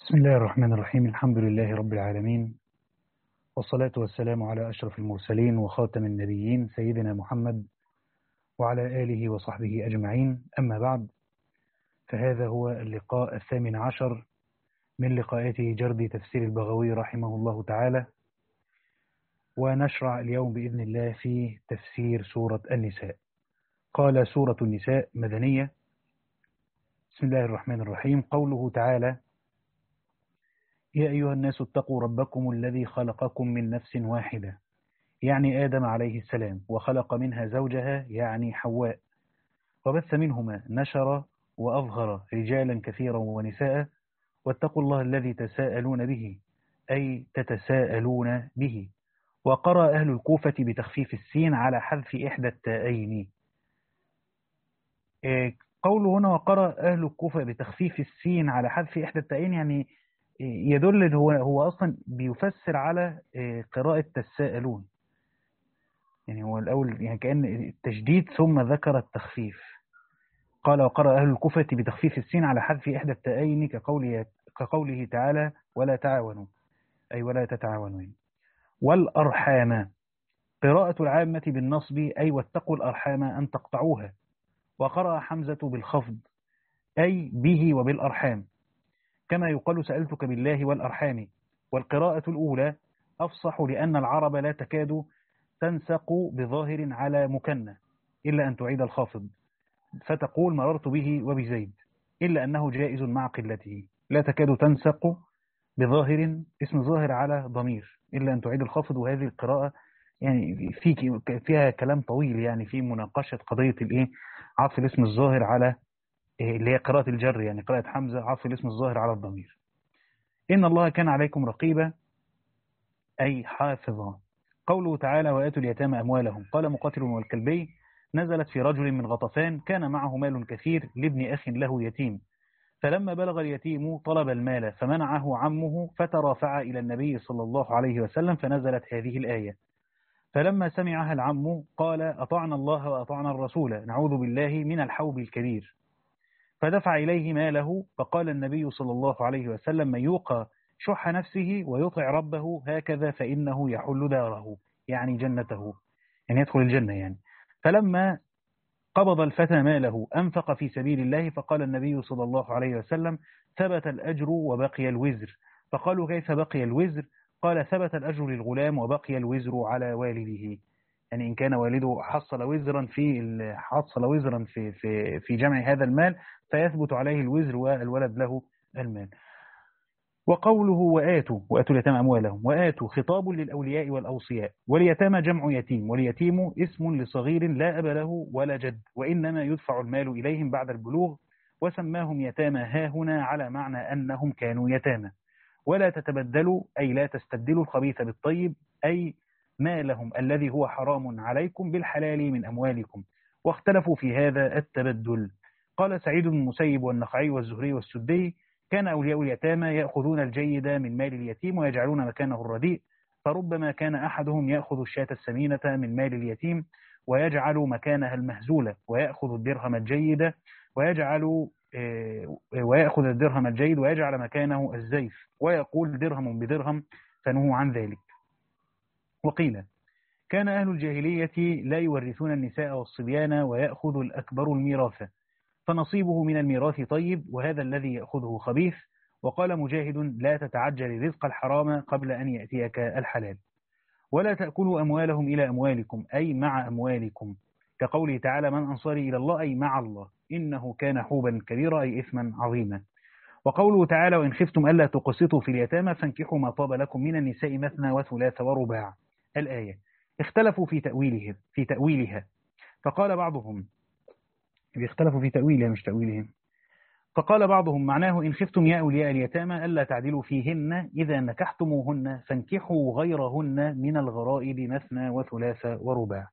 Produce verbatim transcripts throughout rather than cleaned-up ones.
بسم الله الرحمن الرحيم. الحمد لله رب العالمين، والصلاة والسلام على أشرف المرسلين وخاتم النبيين سيدنا محمد وعلى آله وصحبه أجمعين. أما بعد، فهذا هو اللقاء الثامن عشر من لقاءات جرد تفسير البغوي رحمه الله تعالى، ونشرع اليوم بإذن الله في تفسير سورة النساء. قال: سورة النساء مدنية. بسم الله الرحمن الرحيم. قوله تعالى: يا أيها الناس اتقوا ربكم الذي خلقكم من نفس واحدة، يعني آدم عليه السلام، وخلق منها زوجها يعني حواء، وبث منهما نشر وأظهر رجالا كثيرا ونساء، واتقوا الله الذي تساءلون به، أي تتساءلون به. وقرأ أهل الكوفة بتخفيف السين على حذف إحدى التاءين. قوله هنا وقرأ أهل الكوفة بتخفيف السين على حذف إحدى التاءين، يعني يدل إن هو هو أصلا بيفسر على قراءة تساءلون. يعني هو الأول يعني كأن التشديد ثم ذكر التخفيف. قال: وقرأ أهل الكوفة بتخفيف السين على حذف إحدى التاءين كقوله, كقوله تعالى: ولا تعاونوا، أي ولا تتعاونوا. والأرحام، قراءة العامة بالنصب، أي واتقوا الأرحام أن تقطعوها. وقرأ حمزة بالخفض، أي به وبالأرحام، كما يقال سألتك بالله والأرحام. والقراءة الأولى أفصح، لأن العرب لا تكاد تنسق بظاهر على مكنة إلا أن تعيد الخافض، فتقول مررت به وبزيد، إلا أنه جائز مع قلته. لا تكاد تنسق بظاهر، اسم ظاهر على ضمير، إلا أن تعيد الخافض. وهذه القراءة يعني في فيها كلام طويل، يعني في مناقشة قضية الإيه عطف الاسم الظاهر على اللي هي قراءة الجر، يعني قراءة حمزة عطف الاسم الظاهر على الضمير. إن الله كان عليكم رقيبا، أي حافظا. قوله تعالى: وآتوا اليتامى أموالهم. قال مقاتل والكلبي: نزلت في رجل من غطفان كان معه مال كثير لابن أخ له يتيم، فلما بلغ اليتيم طلب المال فمنعه عمه، فترافع إلى النبي صلى الله عليه وسلم، فنزلت هذه الآية. فلما سمعها العم قال: أطعنا الله وأطعنا الرسول، نعوذ بالله من الحوب الكبير. فدفع إليه ماله، فقال النبي صلى الله عليه وسلم: من يوقى شح نفسه ويطع ربه هكذا فإنه يحل داره، يعني جنته، يعني يدخل الجنة يعني. فلما قبض الفتى ماله أنفق في سبيل الله، فقال النبي صلى الله عليه وسلم: ثبت الأجر وبقي الوزر. فقالوا: كيف بقي الوزر؟ قال: ثبت الأجر للغلام وبقي الوزر على والده. يعني إن كان والده حصل وزرا في حصل وزرا في في في جمع هذا المال، فيثبت عليه الوزر والولد له المال. وقوله وآتوا وآتوا اليتامى أموالهم، وآتوا خطاب للأولياء والأوصياء. واليتامى جمع يتيم، واليتيم اسم لصغير لا أب له ولا جد، وإنما يدفع المال إليهم بعد البلوغ، وسماهم يتامى هاهنا على معنى أنهم كانوا يتامى. ولا تتبدلوا، أي لا تستبدلوا الخبيث بالطيب، أي مالهم الذي هو حرام عليكم بالحلال من أموالكم. واختلفوا في هذا التبدل. قال سعيد بن المسيب والنخعي والزهري والسدي: كان أولياء اليتامى يأخذون الجيد من مال اليتيم ويجعلون مكانه الرديء، فربما كان أحدهم يأخذ الشاة السمينة من مال اليتيم ويجعل مكانها المهزولة، ويأخذ الدرهم الجيد ويجعل ويأخذ الدرهم الجيد ويجعل مكانه الزيف، ويقول درهم بدرهم، فنهوا عن ذلك. وقيل: كان أهل الجاهلية لا يورثون النساء والصبيان، ويأخذ الأكبر الميراث، فنصيبه من الميراث طيب، وهذا الذي يأخذه خبيث. وقال مجاهد: لا تتعجل رزق الحرام قبل أن يأتيك الحلال. ولا تأكلوا أموالهم إلى أموالكم، أي مع أموالكم، كقوله تعالى: من أنصاري إلى الله، أي مع الله، إنه كان حوبا كبيرا، أي إثما عظيما. وقوله تعالى: وإن خفتم ألا تقسطوا في اليتامى فانكحوا ما طاب لكم من النساء مثنى وثلاث ورباع. الآية. اختلفوا في تأويله في تأويلها، فقال بعضهم اختلفوا في تأويلها مش تأويلهم فقال بعضهم معناه: إن خفتم يا أولياء اليتامى ألا تعدلوا فيهن إذا نكحتموهن فانكحوا غيرهن من الغرائب مثنى وثلاث ورباع.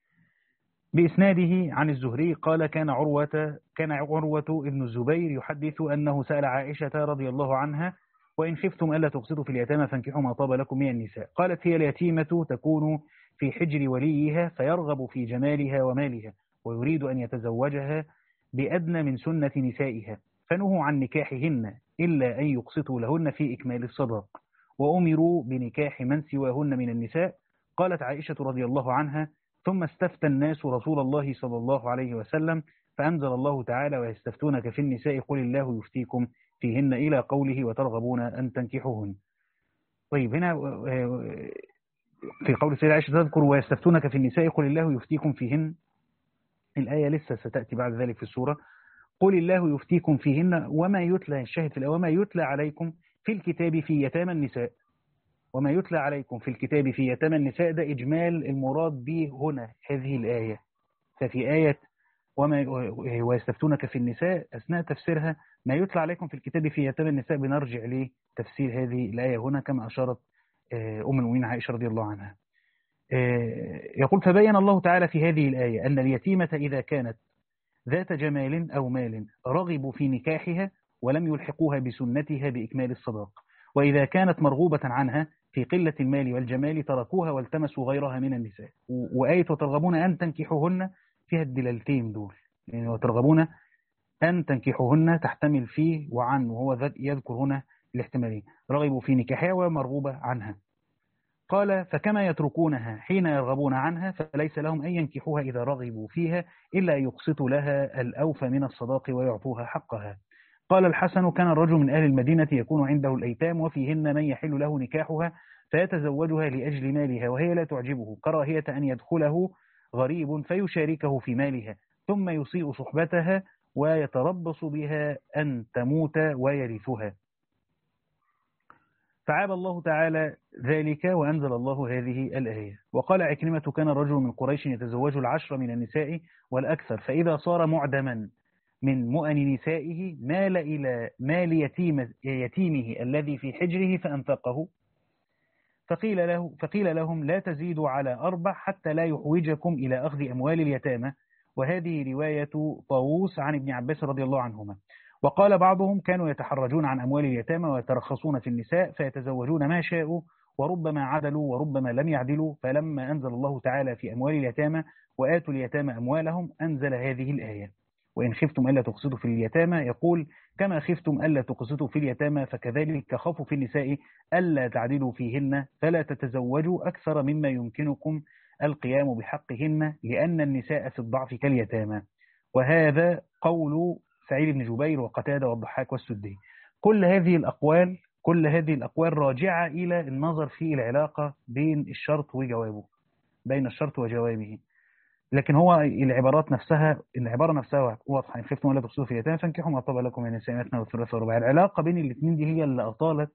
بإسناده عن الزهري قال: كان عروة كان عروة ابن الزبير يحدث أنه سأل عائشة رضي الله عنها: وإن خفتم ألا تقسطوا في اليتامى فانكحوا ما طاب لكم من النساء. قالت: هي اليتيمة تكون في حجر وليها، فيرغب في جمالها ومالها، ويريد أن يتزوجها بأدنى من سنة نسائها، فنهوا عن نكاحهن إلا أن يقسطوا لهن في إكمال الصداق، وأمروا بنكاح من سواهن من النساء. قالت عائشة رضي الله عنها: ثم استفتى الناس رسول الله صلى الله عليه وسلم فأنزل الله تعالى: ويستفتونك في النساء قل الله يفتيكم فيهن إلى قوله: وترغبون أن تنكحوهن. طيب هنا في قول سيدة عائشة تذكر ويستفتونك في النساء قل الله يفتيكم فيهن، الآية لسه ستأتي بعد ذلك في السورة: قل الله يفتيكم فيهن وما يتلى، الشاهد في الآية وما يتلى عليكم في الكتاب في يتامى النساء. وما يتلى عليكم في الكتاب في يتامى النساء ده إجمال المراد به هنا هذه الآية. ففي آية وما ويستفتونك في النساء أثناء تفسيرها ما يتلى عليكم في الكتاب في يتامى النساء بنرجع لتفسير هذه الآية هنا كما أشارت أم المؤمنين عائشة رضي الله عنها. يقول: فبين الله تعالى في هذه الآية أن اليتيمة إذا كانت ذات جمال أو مال رغبوا في نكاحها ولم يلحقوها بسنتها بإكمال الصداق، وإذا كانت مرغوبة عنها في قلة المال والجمال تركوها والتمسوا غيرها من النساء. وآية وترغبون أن تنكحوهن فيها الدلالتين دول، يعني وترغبون أن تنكحوهن تحتمل فيه وعن، وهو يذكر هنا الاحتمالين: رغبوا في نكاحها ومرغوبة عنها. قال: فكما يتركونها حين يرغبون عنها فليس لهم أن ينكحوها إذا رغبوا فيها إلا يقسطوا لها الأوفى من الصداق ويعطوها حقها. قال الحسن: كان الرجل من أهل المدينة يكون عنده الأيتام وفيهن من يحل له نكاحها فيتزوجها لأجل مالها وهي لا تعجبه، كراهية أن يدخله غريب فيشاركه في مالها ثم يسيء صحبتها ويتربص بها أن تموت ويرثها. فعاب الله تعالى ذلك وأنزل الله هذه الآية. وقال عكرمة: كان الرجل من قريش يتزوج العشر من النساء والأكثر، فإذا صار معدما من مؤن نسائه مال إلى مال يتيم يتيمه الذي في حجره فأنفقه. فقيل له فقيل لهم: لا تزيدوا على أربع حتى لا يحوجكم إلى أخذ أموال اليتامى. وهذه رواية طاووس عن ابن عباس رضي الله عنهما. وقال بعضهم: كانوا يتحرجون عن أموال اليتامى ويترخصون في النساء فيتزوجون ما شاءوا وربما عدلوا وربما لم يعدلوا. فلما أنزل الله تعالى في أموال اليتامى وآتوا اليتامى أموالهم أنزل هذه الآية: وإن خفتم ألا تقسطوا في اليتامى، يقول: كما خفتم ألا تقسطوا في اليتامى فكذلك خافوا في النساء ألا تعدلوا فيهن فلا تتزوجوا أكثر مما يمكنكم القيام بحقهن لأن النساء في الضعف كاليتامى. وهذا قول سعيد بن جبير وقتادة والضحاك والسدي. كل هذه الأقوال كل هذه الأقوال راجعة إلى النظر في العلاقة بين الشرط وجوابه بين الشرط وجوابه. لكن هو العبارات نفسها العبارة نفسها واضحة: إن خفتم ألا تقسطوا في اليتامى فانكحوا ما طاب لكم من النساء مثنى وثلاث ورباع. العلاقة بين الاثنين دي هي اللي أطالت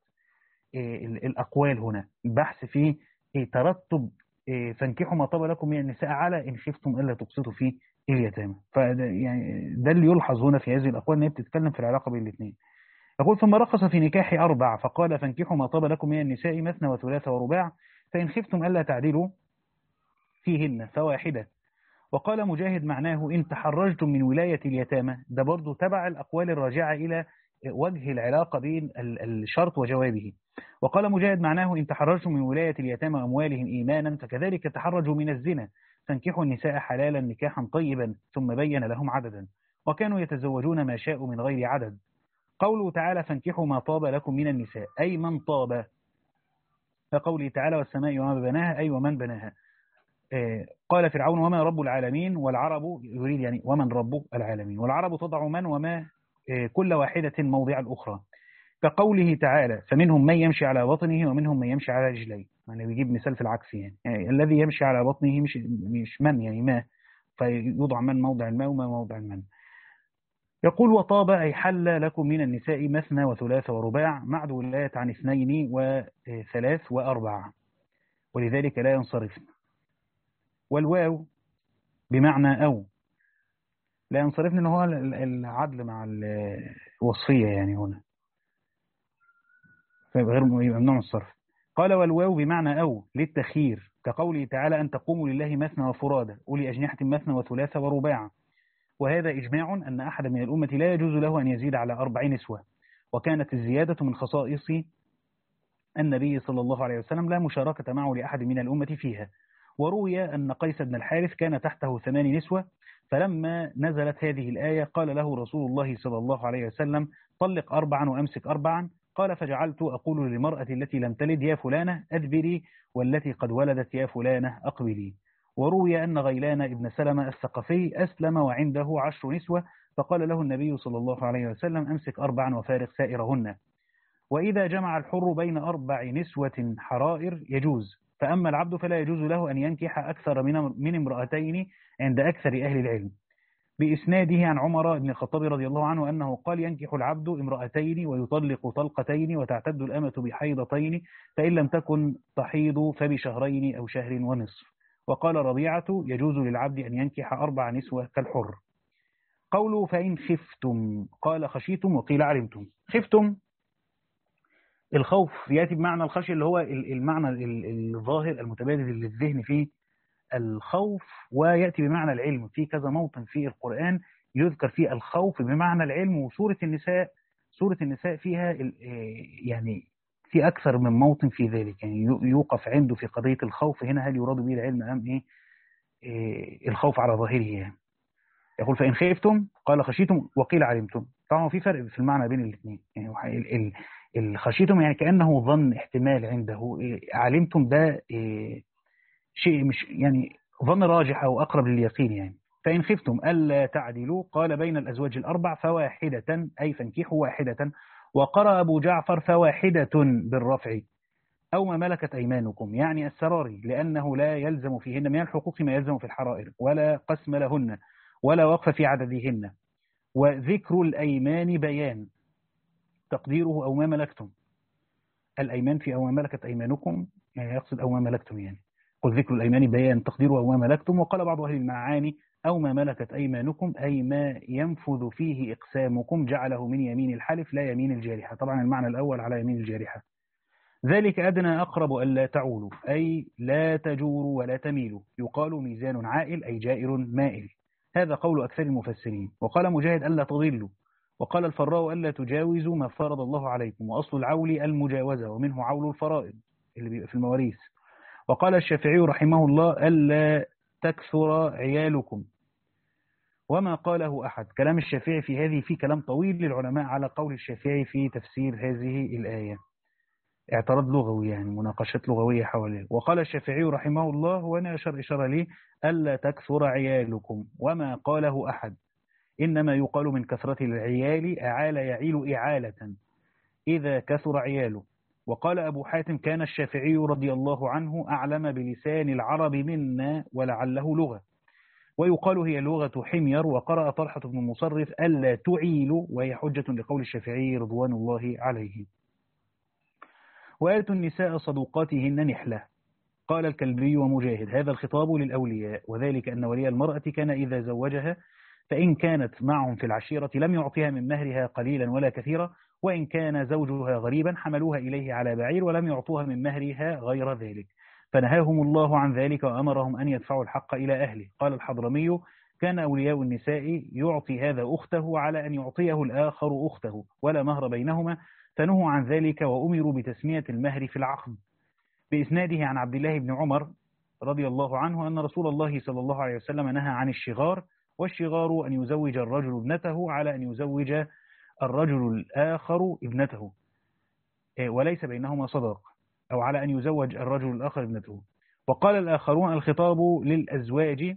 الأقوال هنا، البحث في ترتب فانكحوا ما طاب لكم من النساء على إن خفتم ألا تقسطوا في اليتامى. يعني ده اللي يلحظ هنا في هذه الأقوال إن هي بتتكلم في العلاقة بين الاثنين. يقول: ثم رخص في نكاح أربع فقال: فانكحوا ما طاب لكم من النساء مثنى وثلاث ورباع فإن خفتم ألا تعدلوا فيهن فواحدة. وقال مجاهد: معناه إن تحرجتم من ولاية اليتامى. ده برضو تبع الأقوال الراجعة إلى وجه العلاقة بين الشرط وجوابه. وقال مجاهد: معناه إن تحرجتم من ولاية اليتامى أموالهم إيمانا فكذلك تحرجوا من الزنا فانكحوا النساء حلالا نكاحا طيبا ثم بين لهم عددا، وكانوا يتزوجون ما شاءوا من غير عدد. قوله تعالى: فانكحوا ما طاب لكم من النساء أي من طاب. فقوله تعالى: والسماء وما بناها أي ومن بناها. قال فرعون: وما رب العالمين. والعرب يريد يعني ومن رب العالمين. والعرب تضع من وما كل واحدة موضع الأخرى. كقوله تعالى: فمنهم من يمشي على بطنه ومنهم من يمشي على رجليه. يعني بيجيب مثال في العكس، يعني, يعني الذي يمشي على بطنه مش مش من يعني ما، فيوضع من موضع الماء وما موضع المن. يقول: وطاب أي حل لكم من النساء مثنى وثلاث ورباع مع الولاية عن اثنين وثلاث وأربع ولذلك لا ينصرفن. والواو بمعنى أو لا ينصرفن، إن هو العدل مع الوصية يعني هنا غير ممنوع الصرف. قال: والواو بمعنى أو للتخيير كقوله تعالى: أن تقوموا لله مثنى وفرادى أولي أجنحة مثنى وثلاث ورباع. وهذا إجماع أن أحد من الأمة لا يجوز له أن يزيد على أربع نسوة، وكانت الزيادة من خصائص النبي صلى الله عليه وسلم لا مشاركة معه لأحد من الأمة فيها. وروي أن قيس بن الحارث كان تحته ثمان نسوة فلما نزلت هذه الآية قال له رسول الله صلى الله عليه وسلم طلق أربعا وأمسك أربعا. قال فجعلت أقول للمرأة التي لم تلد يا فلانة أدبري، والتي قد ولدت يا فلانة أقبلي. وروي أن غيلان ابن سلمة الثقفي أسلم وعنده عشر نسوة، فقال له النبي صلى الله عليه وسلم أمسك أربعا وفارق سائرهن. وإذا جمع الحر بين أربع نسوة حرائر يجوز، فأما العبد فلا يجوز له أن ينكح أكثر من من امرأتين عند أكثر أهل العلم. بإسناده عن عمر بن الخطاب رضي الله عنه أنه قال ينكح العبد امرأتين ويطلق طلقتين وتعتد الأمة بحيضتين، فإن لم تكن تحيض فبشهرين أو شهر ونصف. وقال ربيعة يجوز للعبد أن ينكح أربع نسوة كالحر. قوله فإن خفتم، قال خشيتم وقيل علمتم. خفتم الخوف يأتي بمعنى الخشية اللي هو المعنى الظاهر المتبادل للذهن فيه الخوف، ويأتي بمعنى العلم في كذا موطن في القرآن يذكر فيه الخوف بمعنى العلم. وسورة النساء سورة النساء فيها يعني في أكثر من موطن في ذلك، يعني يوقف عنده في قضية الخوف هنا هل يراد به العلم أم إيه, إيه الخوف على ظاهره يعني. يقول فإن خفتم قال خشيتم وقيل علمتم. طبعا في فرق في المعنى بين الاثنين، يعني الخشيتم يعني كأنه ظن احتمال عنده، علمتم ده شيء مش يعني ظن راجح أو أقرب لليقين يعني. فإن خفتم ألا تعدلوا قال بين الأزواج الأربع فواحدة أي فانكحوا واحدة. وقرأ أبو جعفر فواحدة بالرفع أو ما ملكت أيمانكم يعني السراري، لأنه لا يلزم فيهن من الحقوق ما يلزم في الحرائر، ولا قسم لهن ولا وقف في عددهن. وذكر الأيمان بيان تقديره أو ما ملكتم. الأيمان في أو ما ملكت أيمانكم يعني يقصد أو ما ملكتم يعني. قل ذكر الأيمان بيان تقديره أو ما ملكتم. وقال بعض أهل المعاني أو ما ملكت أيمانكم أي ما ينفذ فيه إقسامكم جعله من يمين الحلف لا يمين الجارحة. طبعا المعنى الأول على يمين الجارحة. ذلك أدنى أقرب ألا تعولوا أي لا تجوروا ولا تميلوا. يقال ميزان عائل أي جائر مائل. هذا قول أكثر المفسرين. وقال مجاهد ألا تضلوا. وقال الفراء ألا تجاوزوا ما فرض الله عليكم. وأصل العول المجاوزة ومنه عول الفرائض اللي بيبقى في المواريث. وقال الشافعي رحمه الله ألا تكثر عيالكم. وما قاله أحد. كلام الشافعي في هذه في كلام طويل للعلماء على قول الشافعي في تفسير هذه الآية، اعتراض لغوي يعني مناقشات لغوية حواليه. وقال الشافعي رحمه الله وأنا أشر إشارة لي ألا تكثر عيالكم. وما قاله أحد إنما يقال من كثرة العيال أعال يعيل إعالة إذا كثر عياله. وقال أبو حاتم كان الشافعي رضي الله عنه أعلم بلسان العرب منا ولعله لغة، ويقال هي لغة حمير. وقرأ طلحة بن مصرف ألا تعيلوا وهي حجة لقول الشافعي رضوان الله عليه. وآتوا النساء صدوقاتهن نحلة. قال الكلبي ومجاهد هذا الخطاب للأولياء، وذلك أن ولي المرأة كان إذا زوجها فإن كانت معهم في العشيرة لم يعطيها من مهرها قليلا ولا كثيرا، وإن كان زوجها غريبا حملوها إليه على بعير ولم يعطوها من مهرها غير ذلك، فنهاهم الله عن ذلك وأمرهم أن يدفعوا الحق إلى أهله. قال الحضرمي كان أولياء النساء يعطي هذا أخته على أن يعطيه الآخر أخته ولا مهر بينهما، فنهوا عن ذلك وأمروا بتسمية المهر في العقد. بإسناده عن عبد الله بن عمر رضي الله عنه أن رسول الله صلى الله عليه وسلم نهى عن الشغار. والشغار أن يزوج الرجل ابنته على أن يزوج الرجل الآخر ابنته وليس بينهما صداق، أو على أن يزوج الرجل الآخر ابنته. وقال الآخرون الخطاب للأزواج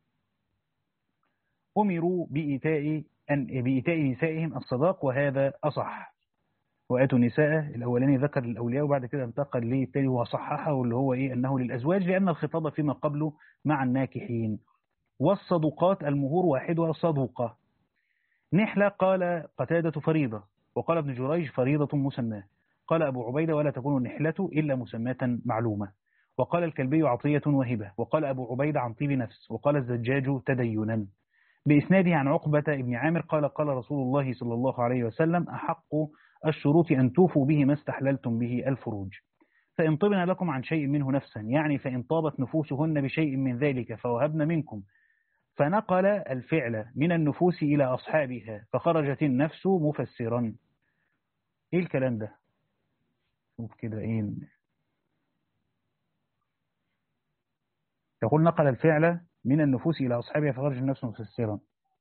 أمروا بإيتاء أن بإيتاء نسائهم الصداق، وهذا أصح. وآتوا النساء الأولاني ذكر للأولياء وبعد كده انتقل للتالي وصححه واللي هو إيه أنه للأزواج لأن الخطاب فيما قبله مع الناكحين. والصدوقات المهور واحدها صدوقة. نحلة قال قتادة فريضة، وقال ابن جريج فريضة مسماة. قال أبو عبيدة ولا تكون النحلة إلا مسماة معلومة. وقال الكلبي عطية وهبة. وقال أبو عبيدة عن طيب نفس. وقال الزجاج تدينا. بإسناده عن عقبة ابن عامر قال قال رسول الله صلى الله عليه وسلم أحق الشروط أن توفوا به ما استحللتم به الفروج، فإن طبن لكم عن شيء منه نفسا يعني فإن طابت نفوسهن بشيء من ذلك فوهبن منكم. فنقل الفعل من النفوس إلى أصحابها فخرجت النفس مفسرا. إيه الكلام ده؟ شوف كده إيه. يقول نقل الفعل من النفوس إلى أصحابها فخرج النفس مفسرا.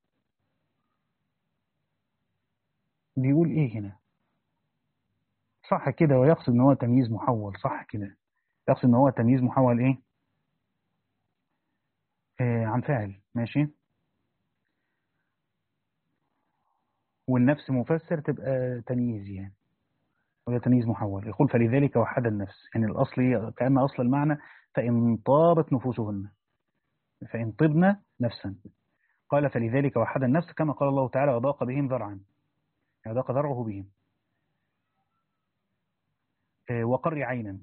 بيقول إيه هنا؟ صح كده، ويقصد إن هو تمييز محول، صح كده، يقصد إن هو تمييز محول إيه؟ آه عن فاعل، ماشي. والنفس مفسر تبقى تمييز يعني، وده تمييز محول. يقول فلذلك وحد النفس، يعني الأصل هي كأن أصل المعنى فإن طابت نفوسهن، فإن طبن نفسا. قال فلذلك وحد النفس كما قال الله تعالى وضاق بهم ذرعا، يعني ضاق ذرعه بهم. آه وقر عينا،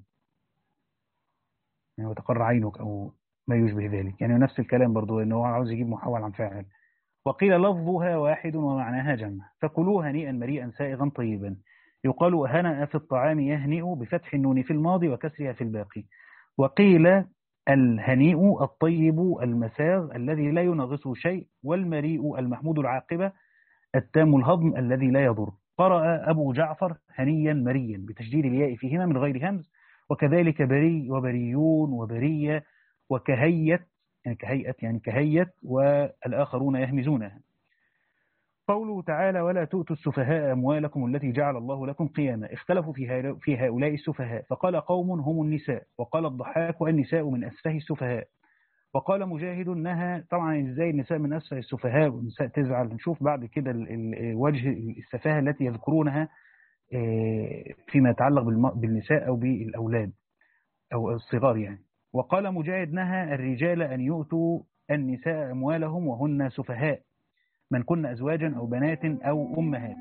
يعني وتقر عينك أو ما يشبه ذلك، يعني نفس الكلام برضو إن هو عاوز يجيب محول عن فاعل. وقيل لفظها واحد ومعناها جمع، فكلوا هنيئا مريئا سائغا طيبا. يقال هنأ في الطعام يهنئ بفتح النون في الماضي وكسرها في الباقي. وقيل الهنيء الطيب المساغ الذي لا ينغصه شيء، والمريء المحمود العاقبة التام الهضم الذي لا يضر. قرأ أبو جعفر هنيا مريا بتشديد الياء فيهما من غير همز، وكذلك بري وبريون وبرية وكهيت، يعني كهيئة يعني كهيت، والآخرون يهمزونها. قوله تعالى ولا تؤتوا السفهاء أموالكم التي جعل الله لكم قياما، اختلفوا في في هؤلاء السفهاء، فقال قوم هم النساء، وقال الضحاك النساء من أسفه السفهاء، وقال مجاهد انها طبعا ازاي النساء من اسفل السفهاء والنساء تزعل. نشوف بعد كده وجه السفاهه التي يذكرونها فيما يتعلق بالنساء او بالاولاد او الصغار يعني. وقال مجاهد نهى الرجال ان يؤتوا النساء اموالهم وهن سفهاء، من كن ازواجا او بنات او امهات.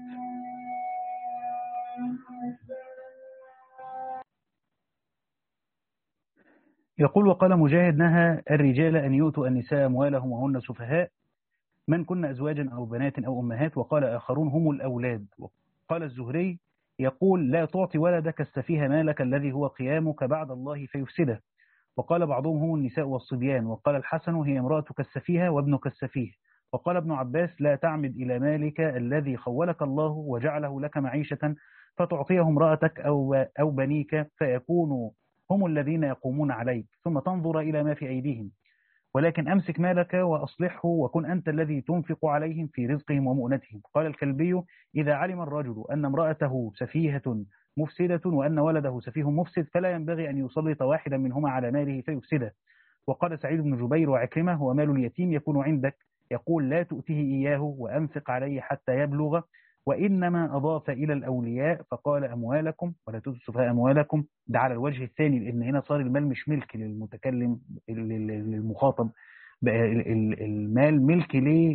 يقول وقال مجاهد نهى الرجال ان يؤتوا النساء اموالهم وهن سفهاء، من كن أزواجا أو بنات أو أمهات. وقال آخرون هم الأولاد. وقال الزهري يقول لا تعطي ولدك السفيه مالك الذي هو قيامك بعد الله فيفسده. وقال بعضهم هم النساء والصبيان. وقال الحسن هي امرأتك السفيهة وابنك السفيه. وقال ابن عباس لا تعمد إلى مالك الذي خولك الله وجعله لك معيشة فتعطيه امرأتك أو, أو بنيك فيكونوا هم الذين يقومون عليك ثم تنظر إلى ما في أيديهم، ولكن أمسك مالك وأصلحه وكن أنت الذي تنفق عليهم في رزقهم ومؤنتهم. قال الكلبي إذا علم الرجل أن امرأته سفيهة مفسدة وأن ولده سفيه مفسد فلا ينبغي أن يسلط واحدا منهما على ماله فيفسده. وقال سعيد بن جبير وعكرمة هو مال اليتيم يكون عندك، يقول لا تؤتيه إياه وأنفق عليه حتى يبلغ. وإنما أضاف إلى الأولياء فقال أموالكم ولا تؤتوا السفهاء أموالكم، ده على الوجه الثاني، لأن هنا صار المال مش ملك للمتكلم للمخاطب، بقى المال ملك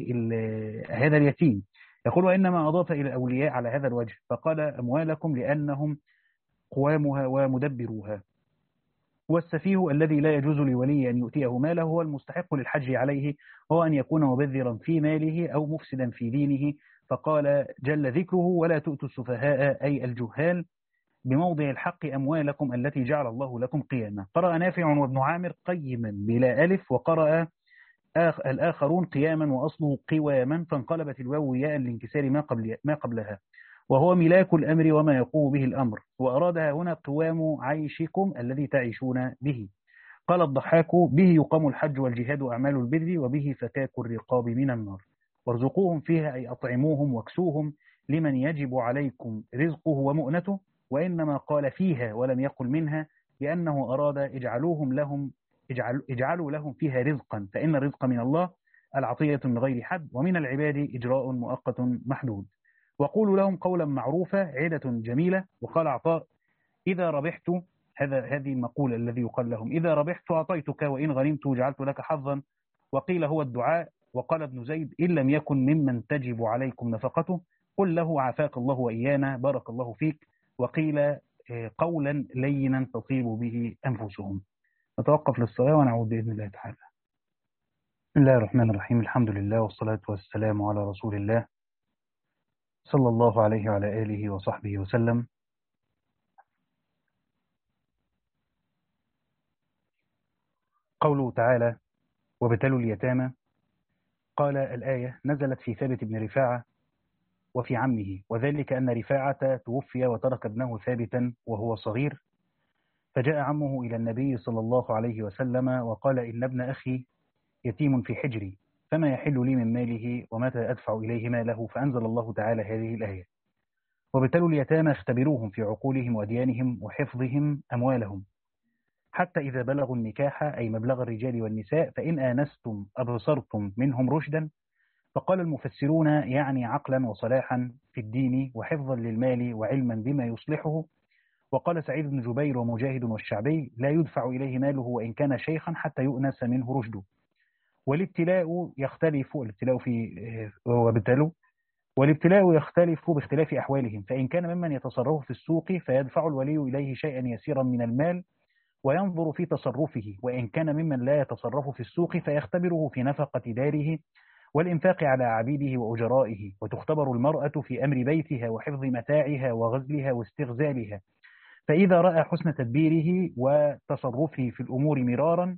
لهذا اليتيم. يقول وإنما أضاف إلى الأولياء على هذا الوجه فقال أموالكم لأنهم قوامها ومدبروها. والسفيه الذي لا يجوز لولي أن يؤتيه ماله هو المستحق للحج عليه، وهو أن يكون مبذرا في ماله أو مفسدا في دينه. فقال جل ذكره ولا تؤتوا السفهاء أي الجهال بموضع الحق أموالكم التي جعل الله لكم قياما. قرأ نافع وابن عامر قيما بلا ألف، وقرأ آخ الآخرون قياما وأصله قواما، فانقلبت الواو ياء لانكسار ما قبل ما قبلها، وهو ملاك الأمر وما يقوم به الأمر، وأرادها هنا قوام عيشكم الذي تعيشون به. قال الضحاك به يقام الحج والجهاد أعمال البر، وبه فكاك الرقاب من النار. وارزقوهم فيها أي أطعموهم واكسوهم لمن يجب عليكم رزقه ومؤنته. وإنما قال فيها ولم يقل منها لأنه أراد اجعلوهم لهم اجعل اجعلوا لهم فيها رزقا، فإن الرزق من الله العطية من غير حد، ومن العباد إجراء مؤقت محدود. وقولوا لهم قولا معروفا عدة جميلة. وقال عطاء إذا ربحت، هذا هذه المقولة الذي يقال لهم إذا ربحت أعطيتك وإن غنمت جعلت لك حظا. وقيل هو الدعاء. وقال ابن زيد إن لم يكن ممن تجب عليكم نفقته قل له عافاك الله وإيانا بارك الله فيك. وقيل قولا لينا تطيب به أنفسهم. نتوقف للصلاة ونعود بإذن الله تعالى. بسم الله الرحمن الرحيم، الحمد لله والصلاة والسلام على رسول الله صلى الله عليه وعلى آله وصحبه وسلم. قوله تعالى وابتلوا اليتامى، قال الآية نزلت في ثابت بن رفاعة وفي عمه، وذلك أن رفاعة توفي وترك ابنه ثابتا وهو صغير، فجاء عمه إلى النبي صلى الله عليه وسلم وقال إن ابن أخي يتيم في حجري فما يحل لي من ماله ومتى أدفع إليه ماله؟ فأنزل الله تعالى هذه الآية: وابتلوا اليتامى اختبروهم في عقولهم وأديانهم وحفظهم أموالهم حتى إذا بلغوا النكاح، أي مبلغ الرجال والنساء، فإن آنستم أبصرتم منهم رشدا. فقال المفسرون يعني عقلا وصلاحا في الدين وحفظا للمال وعلما بما يصلحه. وقال سعيد بن جبير ومجاهد والشعبي: لا يدفع إليه ماله وإن كان شيخا حتى يؤنس منه رشده. والابتلاء يختلف الابتلاء في وابتلوا والابتلاء يختلف باختلاف أحوالهم، فإن كان ممن يتصرف في السوق فيدفع الولي إليه شيئا يسيرا من المال وينظر في تصرفه، وإن كان ممن لا يتصرف في السوق فيختبره في نفقة داره والإنفاق على عبيده وأجرائه. وتختبر المرأة في أمر بيتها وحفظ متاعها وغزلها واستغزالها، فإذا رأى حسن تدبيره وتصرفه في الأمور مرارا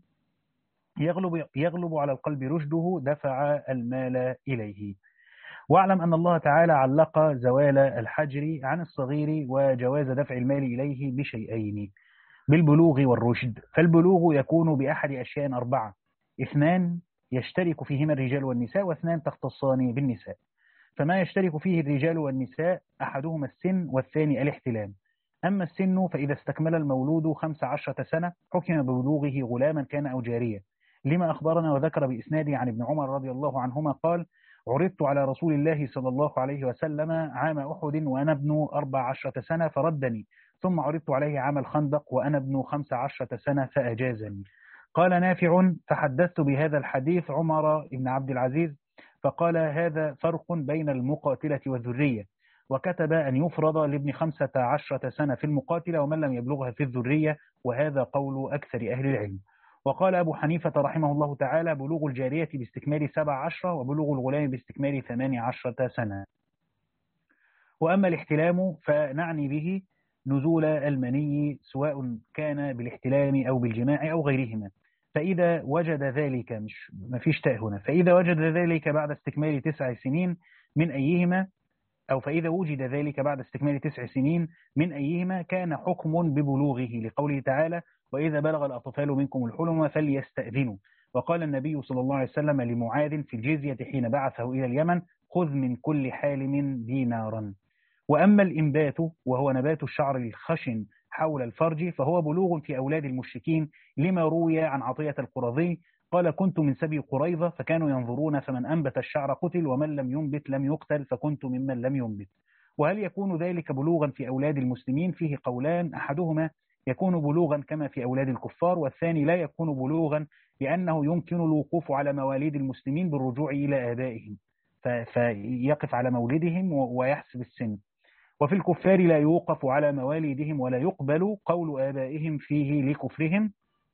يغلب, يغلب على القلب رشده دفع المال إليه. واعلم أن الله تعالى علق زوال الحجر عن الصغير وجواز دفع المال إليه بشيئين: بالبلوغ والرشد. فالبلوغ يكون بأحد أشياء أربعة: اثنان يشترك فيهما الرجال والنساء، واثنان تختصان بالنساء. فما يشترك فيه الرجال والنساء أحدهما السن والثاني الاحتلام. أما السن فإذا استكمل المولود خمس عشرة سنة حكم ببلوغه غلاما كان أو جارية، لما أخبرنا وذكر بإسناده عن ابن عمر رضي الله عنهما قال: عرضت على رسول الله صلى الله عليه وسلم عام أحد وأنا ابن أربع عشرة سنة فردني، ثم عرضت عليه عام الخندق وأنا ابن خمس عشرة سنة فأجازني. قال نافع: فحدثت بهذا الحديث عمر بن عبد العزيز فقال: هذا فرق بين المقاتلة والذرية، وكتب أن يفرض لابن خمسة عشرة سنة في المقاتلة ومن لم يبلغها في الذرية، وهذا قول أكثر أهل العلم. وقال أبو حنيفة رحمه الله تعالى: بلوغ الجارية باستكمال سبع عشرة وبلوغ الغلام باستكمال ثمان عشرة سنة. وأما الاحتلام فنعني به نزول المني سواء كان بالاحتلام أو بالجماع أو غيرهما، فإذا وجد ذلك مش ما فيش تاء هنا فإذا وجد ذلك بعد استكمال تسع سنين من أيهما أو فإذا وجد ذلك بعد استكمال تسع سنين من أيهما كان حكم ببلوغه، لقوله تعالى: وإذا بلغ الأطفال منكم الحلم فليستأذنوا. وقال النبي صلى الله عليه وسلم لمعاذ في الجزية حين بعثه إلى اليمن: خذ من كل حالم دينارا. وأما الإنبات وهو نبات الشعر الخشن حول الفرج فهو بلوغ في أولاد المشركين، لما روي عن عطية القرظي قال: كنت من سبي قريظة فكانوا ينظرون فمن أنبت الشعر قتل ومن لم ينبت لم يقتل، فكنت ممن لم ينبت. وهل يكون ذلك بلوغا في أولاد المسلمين؟ فيه قولان: أحدهما يكون بلوغا كما في أولاد الكفار، والثاني لا يكون بلوغا لأنه يمكن الوقوف على مواليد المسلمين بالرجوع إلى آبائهم فيقف على مولدهم ويحسب السن، وفي الكفار لا يوقف على مواليدهم ولا يقبل قول آبائهم فيه لكفرهم،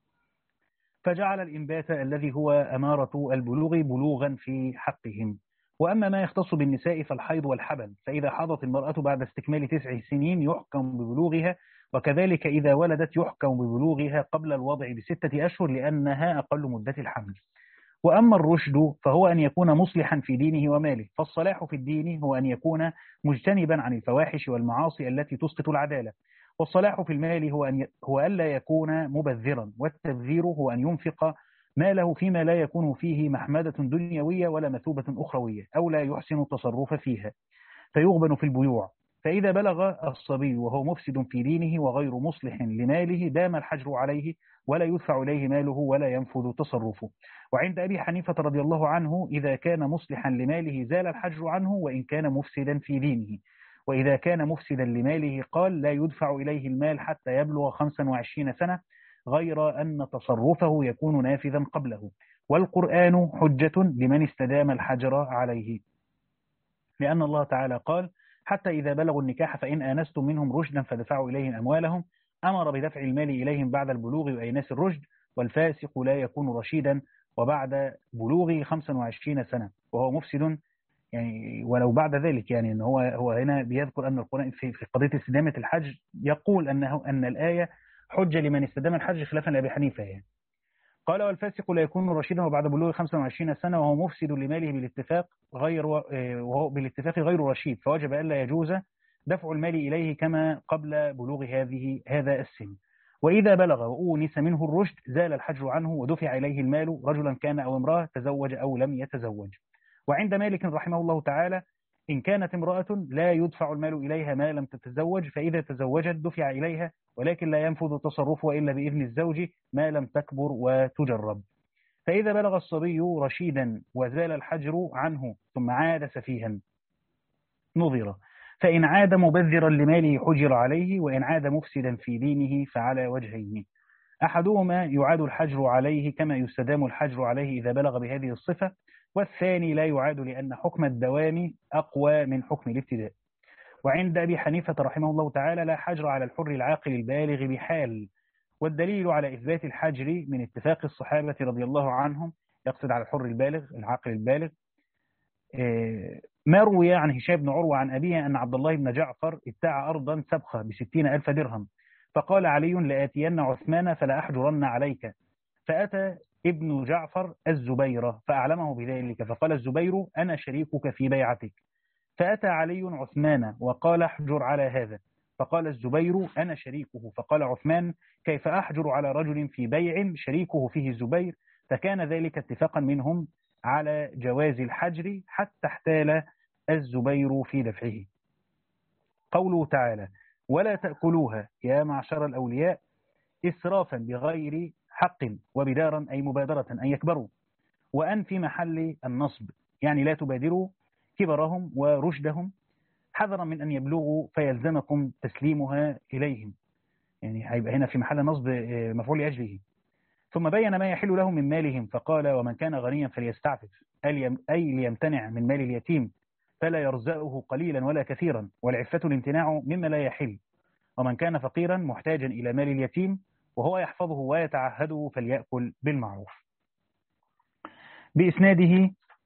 فجعل الإنبات الذي هو أمارة البلوغ بلوغا في حقهم. وأما ما يختص بالنساء فالحيض والحبل، فإذا حاضت المرأة بعد استكمال تسع سنين يحكم ببلوغها، وكذلك إذا ولدت يحكم ببلوغها قبل الوضع بستة أشهر لأنها أقل مدة الحمل. وأما الرشد فهو أن يكون مصلحا في دينه وماله، فالصلاح في الدين هو أن يكون مجتنبا عن الفواحش والمعاصي التي تسقط العدالة، والصلاح في المال هو أن هو ألا يكون مبذرا، والتبذير هو أن ينفق ماله فيما لا يكون فيه محمدة دنيوية ولا مثوبة أخروية أو لا يحسن التصرف فيها فيغبن في البيوع. فإذا بلغ الصبي وهو مفسد في دينه وغير مصلح لماله دام الحجر عليه ولا يدفع إليه ماله ولا ينفذ تصرفه. وعند أبي حنيفة رضي الله عنه إذا كان مصلحا لماله زال الحجر عنه وإن كان مفسدا في دينه، وإذا كان مفسدا لماله قال لا يدفع إليه المال حتى يبلغ خمسا وعشرين سنة، غير أن تصرفه يكون نافذا قبله. والقرآن حجة لمن استدام الحجر عليه، لأن الله تعالى قال: حتى إذا بلغوا النكاح فإن آنستم منهم رشدا فدفعوا إليهم أموالهم، أمر بدفع المال إليهم بعد البلوغ وإيناس الرشد. والفاسق لا يكون رشيدا وبعد بلوغه خمسا وعشرين سنة وهو مفسد، يعني ولو بعد ذلك، يعني ان هو هو هنا بيذكر ان القرآن في في قضية استدامة الحج يقول انه ان الآية حجة لمن استدام الحج خلافا لأبي حنيفة يعني. قال: والفاسق لا يكون رشيدا وبعد بلوغ خمسا وعشرين سنة وهو مفسد لماله بالاتفاق غير وهو بالاتفاق غير رشيد، فوجب ألا يجوز دفع المال إليه كما قبل بلوغ هذه هذا السن. وإذا بلغ وأونس منه الرشد زال الحجر عنه ودفع إليه المال، رجلا كان أو امرأة، تزوج أو لم يتزوج. وعند مالك رحمه الله تعالى إن كانت امرأة لا يدفع المال إليها ما لم تتزوج، فإذا تزوجت دفع إليها، ولكن لا ينفذ تصرفها إلا بإذن الزوج ما لم تكبر وتجرب. فإذا بلغ الصبي رشيدا وزال الحجر عنه ثم عاد سفيها نظر، فإن عاد مبذرا لماله حجر عليه، وإن عاد مفسدا في دينه فعلى وجهين: أحدهما يعاد الحجر عليه كما يستدام الحجر عليه إذا بلغ بهذه الصفة، والثاني لا يعاد لأن حكم الدوام أقوى من حكم الابتداء. وعند أبي حنيفة رحمه الله تعالى لا حجر على الحر العاقل البالغ بحال، والدليل على إثبات الحجر من اتفاق الصحابة رضي الله عنهم، يقصد على الحر البالغ العاقل البالغ، ما روي عن هشام بن عروة عن أبيه أن عبد الله بن جعفر ابتاع أرضا سبخة بستين ألف درهم، فقال علي: لآتين عثمان فلا أحجرن عليك. فأتى ابن جعفر الزبير فأعلمه بذلك، فقال الزبير: أنا شريكك في بيعتك. فأتى علي عثمان وقال: احجر على هذا. فقال الزبير: أنا شريكه. فقال عثمان: كيف أحجر على رجل في بيع شريكه فيه الزبير؟ فكان ذلك اتفاقا منهم على جواز الحجر حتى احتال الزبير في دفعه. قوله تعالى: ولا تأكلوها يا معشر الأولياء إسرافا بغير حق وبدارا، أي مبادرة أن يكبروا، وأن في محل النصب، يعني لا تبادروا كبرهم ورشدهم حذرا من أن يبلغوا فيلزمكم تسليمها إليهم، يعني هيبقى هنا في محل نصب مفعول لأجله. ثم بين ما يحل لهم من مالهم فقال: ومن كان غنيا فليستعفف، أي ليمتنع من مال اليتيم فلا يرزقه قليلا ولا كثيرا، والعفة الامتناع مما لا يحل. ومن كان فقيرا محتاجا إلى مال اليتيم وهو يحفظه ويتعهده فليأكل بالمعروف. بإسناده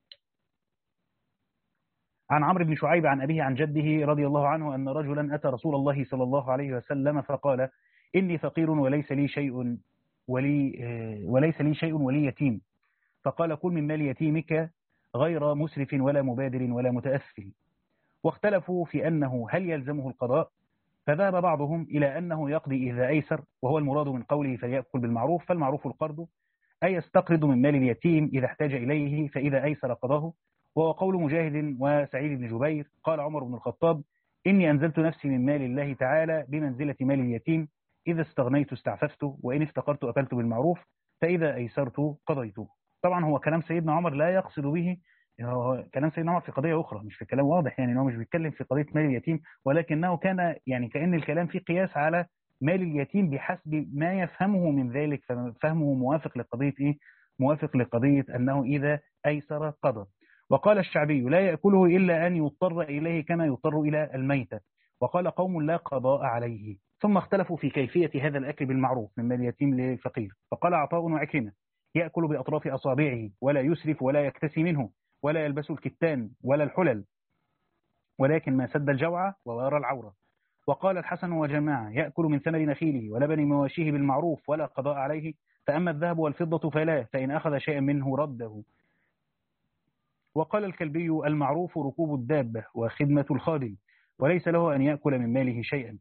عن عمرو بن شعيب عن أبيه عن جده رضي الله عنه أن رجلا أتى رسول الله صلى الله عليه وسلم فقال: إني فقير وليس لي شيء ولي وليس لي شيء ولي يتيم. فقال: كل من مال يتيمك غير مسرف ولا مبادر ولا متأثل. واختلفوا في أنه هل يلزمه القضاء، فذهب بعضهم إلى أنه يقضي إذا أيسر، وهو المراد من قوله فليأكل بالمعروف، فالمعروف القرض، أي يستقرض من مال اليتيم إذا احتاج إليه فإذا أيسر قضاه. وهو قول مجاهد وسعيد بن جبير. قال عمر بن الخطاب: إني أنزلت نفسي من مال الله تعالى بمنزلة مال اليتيم، إذا استغنيت استعففت، وإن افتقرت أكلت بالمعروف، فإذا أيسرت قضيت. طبعا هو كلام سيدنا عمر لا يقصد به، هو كلام سيدنا عمر في قضية أخرى، مش في كلام واضح، يعني هو مش بيتكلم في قضية مال اليتيم، ولكنه كان يعني كأن الكلام فيه قياس على مال اليتيم بحسب ما يفهمه من ذلك، ففهمه موافق لقضية إيه؟ موافق لقضية أنه إذا أيسر قضى. وقال الشعبي: لا يأكله إلا أن يضطر إليه كما يضطر إلى الميتة. وقال قوم: لا قضاء عليه. ثم اختلفوا في كيفية هذا الأكل بالمعروف من مال اليتيم للفقير. فقال عطاء وعكرمة: يأكل بأطراف أصابعه ولا يسرف ولا يكتسي منه ولا يلبس الكتان ولا الحلل، ولكن ما سد الجوع ووارى العورة. وقال الحسن وجماعة: يأكل من ثمر نخيله ولبن مواشيه بالمعروف ولا قضاء عليه، فأما الذهب والفضة فلا، فإن أخذ شيئا منه رده. وقال الكلبي: المعروف ركوب الدابة وخدمة الخادم، وليس له أن يأكل من ماله شيئا.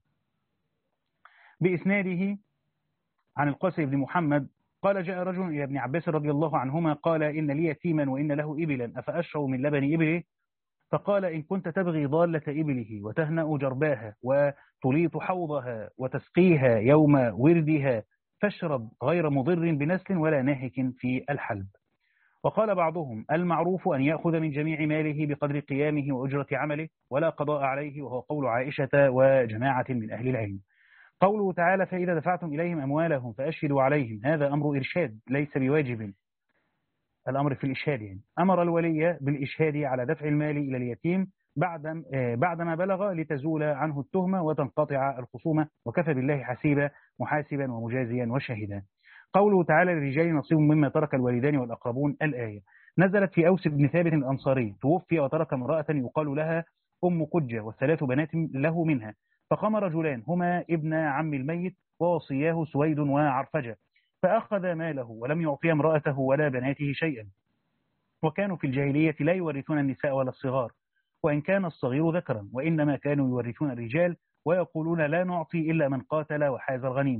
بإسناده عن القاسم بن محمد قال: جاء رجل إلى ابن عباس رضي الله عنهما قال: إن لي يتيما وإن له إبلا، أفأشرب من لبن إبله؟ فقال: إن كنت تبغي ضالة إبله وتهنأ جرباها وتليط حوضها وتسقيها يوم وردها فاشرب، غير مضر بنسل ولا ناهك في الحلب. وقال بعضهم: المعروف أن يأخذ من جميع ماله بقدر قيامه وأجرة عمله ولا قضاء عليه، وهو قول عائشة وجماعة من أهل العلم. قوله تعالى: فإذا دفعتم إليهم أموالهم فأشهدوا عليهم، هذا أمر إرشاد ليس بواجب، الأمر في الإشهاد، يعني أمر الولي بالإشهاد على دفع المال إلى اليتيم بعد بعدما بلغ لتزول عنه التهمة وتنقطع الخصومة، وكفى بالله حسيبا محاسبا ومجازيا وشهيدا. قوله تعالى: للرجال نصيب مما ترك الوالدان والأقربون، الآية نزلت في أوس بن ثابت الأنصاري، توفي وترك امرأة يقال لها أم قجة وثلاث بنات له منها، فقام رجلان هما ابن عم الميت ووصياه سويد وعرفجة، فأخذ ماله ولم يعطي امرأته ولا بناته شيئا. وكانوا في الجاهلية لا يورثون النساء ولا الصغار، وإن كان الصغير ذكرا، وإنما كانوا يورثون الرجال ويقولون: لا نعطي إلا من قاتل وحاز الغنيمة.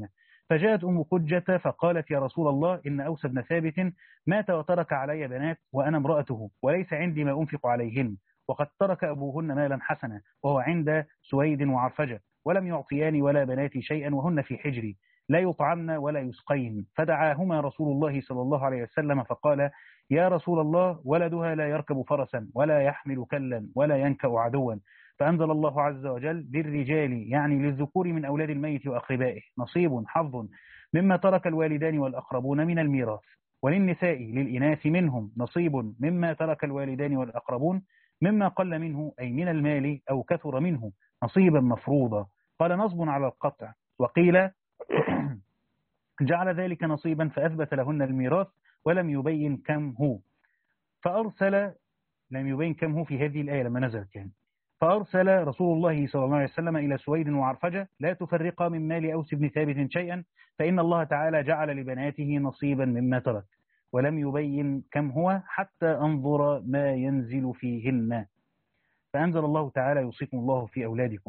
فجاءت أم قجة فقالت يا رسول الله إن أوس بن ثابت مات وترك علي بنات وأنا امرأته وليس عندي ما أنفق عليهن، وقد ترك أبوهن مالا حسنا وهو عند سويد وعرفجة، ولم يعطياني ولا بناتي شيئا وهن في حجري لا يطعمن ولا يسقين. فدعاهما رسول الله صلى الله عليه وسلم فقال يا رسول الله ولدها لا يركب فرسا ولا يحمل كلا ولا ينكأ عدوا. فأنزل الله عز وجل للرجال يعني للذكور من أولاد الميت وأقربائه نصيب حظ مما ترك الوالدان والأقربون من الميراث، وللنساء للإناث منهم نصيب مما ترك الوالدان والأقربون مما قل منه أي من المال أو كثر منه نصيبا مفروضا. قال نصب على القطع، وقيل جعل ذلك نصيبا فأثبت لهن الميراث ولم يبين كم هو. فأرسل لم يبين كم هو في هذه الآية لما نزلت يعني. فأرسل رسول الله صلى الله عليه وسلم إلى سويد وعرفجة لا تفرقا من مال أوس بن ثابت شيئا فإن الله تعالى جعل لبناته نصيبا مما ترك، ولم يبين كم هو حتى أنظر ما ينزل فيهن. فأنزل الله تعالى يوصيكم الله في أولادكم.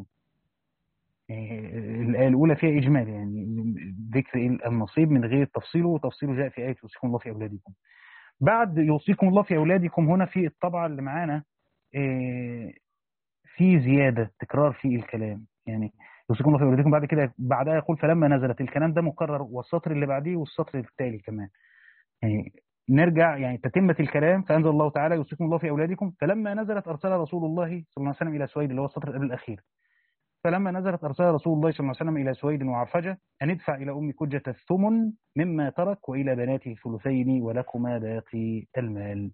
الآية الأولى فيها إجمال يعني ذكر النصيب من غير تفصيله، وتفصيله جاء في آية يوصيكم الله في أولادكم. بعد يوصيكم الله في أولادكم هنا في الطبعة اللي معانا في زيادة تكرار في الكلام، يعني يوصيكم الله في أولادكم بعد كده بعدها يقول فلما نزلت، الكلام ده مكرر والسطر اللي بعديه والسطر التالي كمان يعني نرجع يعني تتمة الكلام. فأنزل الله تعالى يوصيكم الله في أولادكم فلما نزلت أرسل رسول الله صلى الله عليه وسلم إلى سويد اللي هو السطر قبل الأخير. فلما نزلت أرسل رسول الله صلى الله عليه وسلم إلى سويد وعرفجة أن ادفع إلى أم كجة الثمن مما ترك وإلى بناته الثلثين ولكما باقي المال.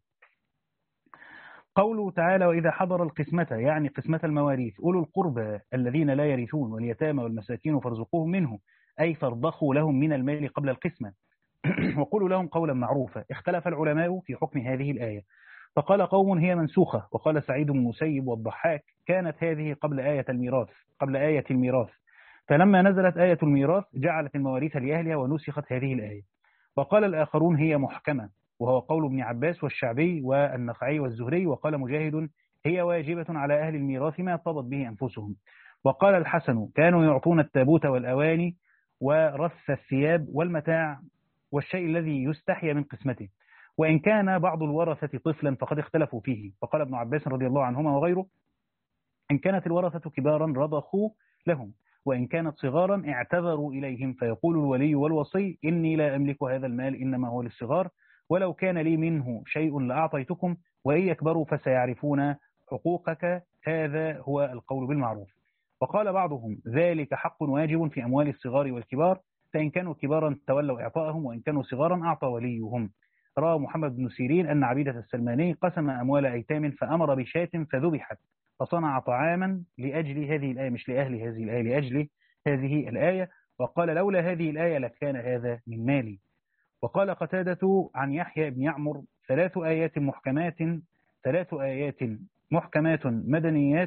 قوله تعالى وإذا حضر القسمة يعني قسمة المواريث أولو القربى الذين لا يرثون واليتامى والمساكين فارزقوهم منه أي فارضخوا لهم من المال قبل القسمة وقولوا لهم قولا معروفا. اختلف العلماء في حكم هذه الآية، فقال قوم هي منسوخة، وقال سعيد بن المسيب والضحاك كانت هذه قبل آية الميراث قبل آية الميراث فلما نزلت آية الميراث جعلت المواريث لأهلها ونسخت هذه الآية. وقال الآخرون هي محكمة، وهو قول ابن عباس والشعبي والنخعي والزهري. وقال مجاهد هي واجبة على أهل الميراث ما ارتضت به أنفسهم. وقال الحسن كانوا يعطون التابوت والأواني ورث الثياب والمتاع والشيء الذي يستحيا من قسمته، وإن كان بعض الورثة طفلا فقد اختلفوا فيه. فقال ابن عباس رضي الله عنهما وغيره إن كانت الورثة كبارا رضخوا لهم، وإن كانت صغارا اعتذروا إليهم، فيقول الولي والوصي إني لا أملك هذا المال إنما هو للصغار، ولو كان لي منه شيء لأعطيتكم، وإن يكبروا فسيعرفون حقوقك، هذا هو القول بالمعروف. وقال بعضهم ذلك حق واجب في أموال الصغار والكبار، فإن كانوا كبارا تولوا إعطاءهم وإن كانوا صغارا أعطى وليهم. روى محمد بن سيرين أن عبيدة السلماني قسم أموال أيتام فأمر بشاة فذبحت فصنع طعاما لأجل هذه الآية، مش لأهل هذه الآية، لأجل هذه الآية، وقال لولا هذه الآية لكان هذا من مالي. وقال قتادة عن يحيى بن يعمر ثلاث آيات محكمات ثلاث آيات محكمات مدنيات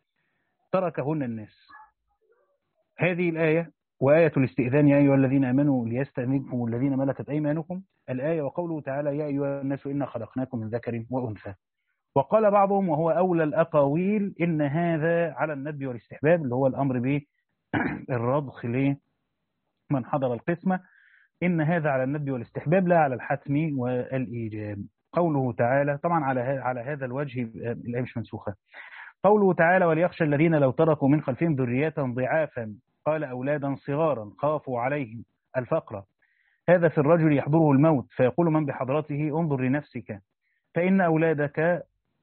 تركهن الناس. هذه الآية وآية الاستئذان يا أيها الذين آمنوا ليستأذنكم الذين ملكت أيمانكم الآية، وقوله تعالى يا أيها الناس إنا خلقناكم من ذكر وأنثى. وقال بعضهم وهو أولى الأقاويل إن هذا على الندب والاستحباب اللي هو الأمر بالرضخ لمن حضر القسمة، إن هذا على الندب والاستحباب لا على الحتم والإيجاب. قوله تعالى طبعا على على هذا الوجه الآية مش منسوخة. قوله تعالى وليخشى الذين لو تركوا من خلفهم ذرية ضعافا قال أولادا صغارا خافوا عليهم الفقر، هذا في الرجل يحضره الموت فيقول من بحضرته انظر لنفسك فإن أولادك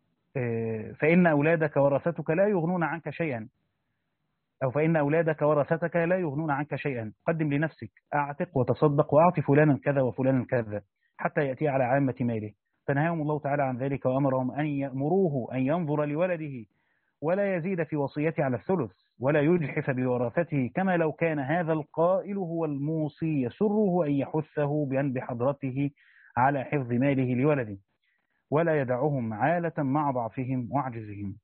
فإن أولادك ورثتك لا يغنون عنك شيئا، أو فإن أولادك ورثتك لا يغنون عنك شيئا، قدم لنفسك أعتق وتصدق وأعطي فلانا كذا وفلانا كذا حتى يأتي على عامة ماله. فنهاهم الله تعالى عن ذلك وأمرهم أن يأمروه أن ينظر لولده ولا يزيد في وصيته على الثلث ولا يجحف بوراثته، كما لو كان هذا القائل هو الموصي يسره أن يحثه بأن بحضرته على حفظ ماله لولده ولا يدعهم عالة مع ضعفهم وعجزهم.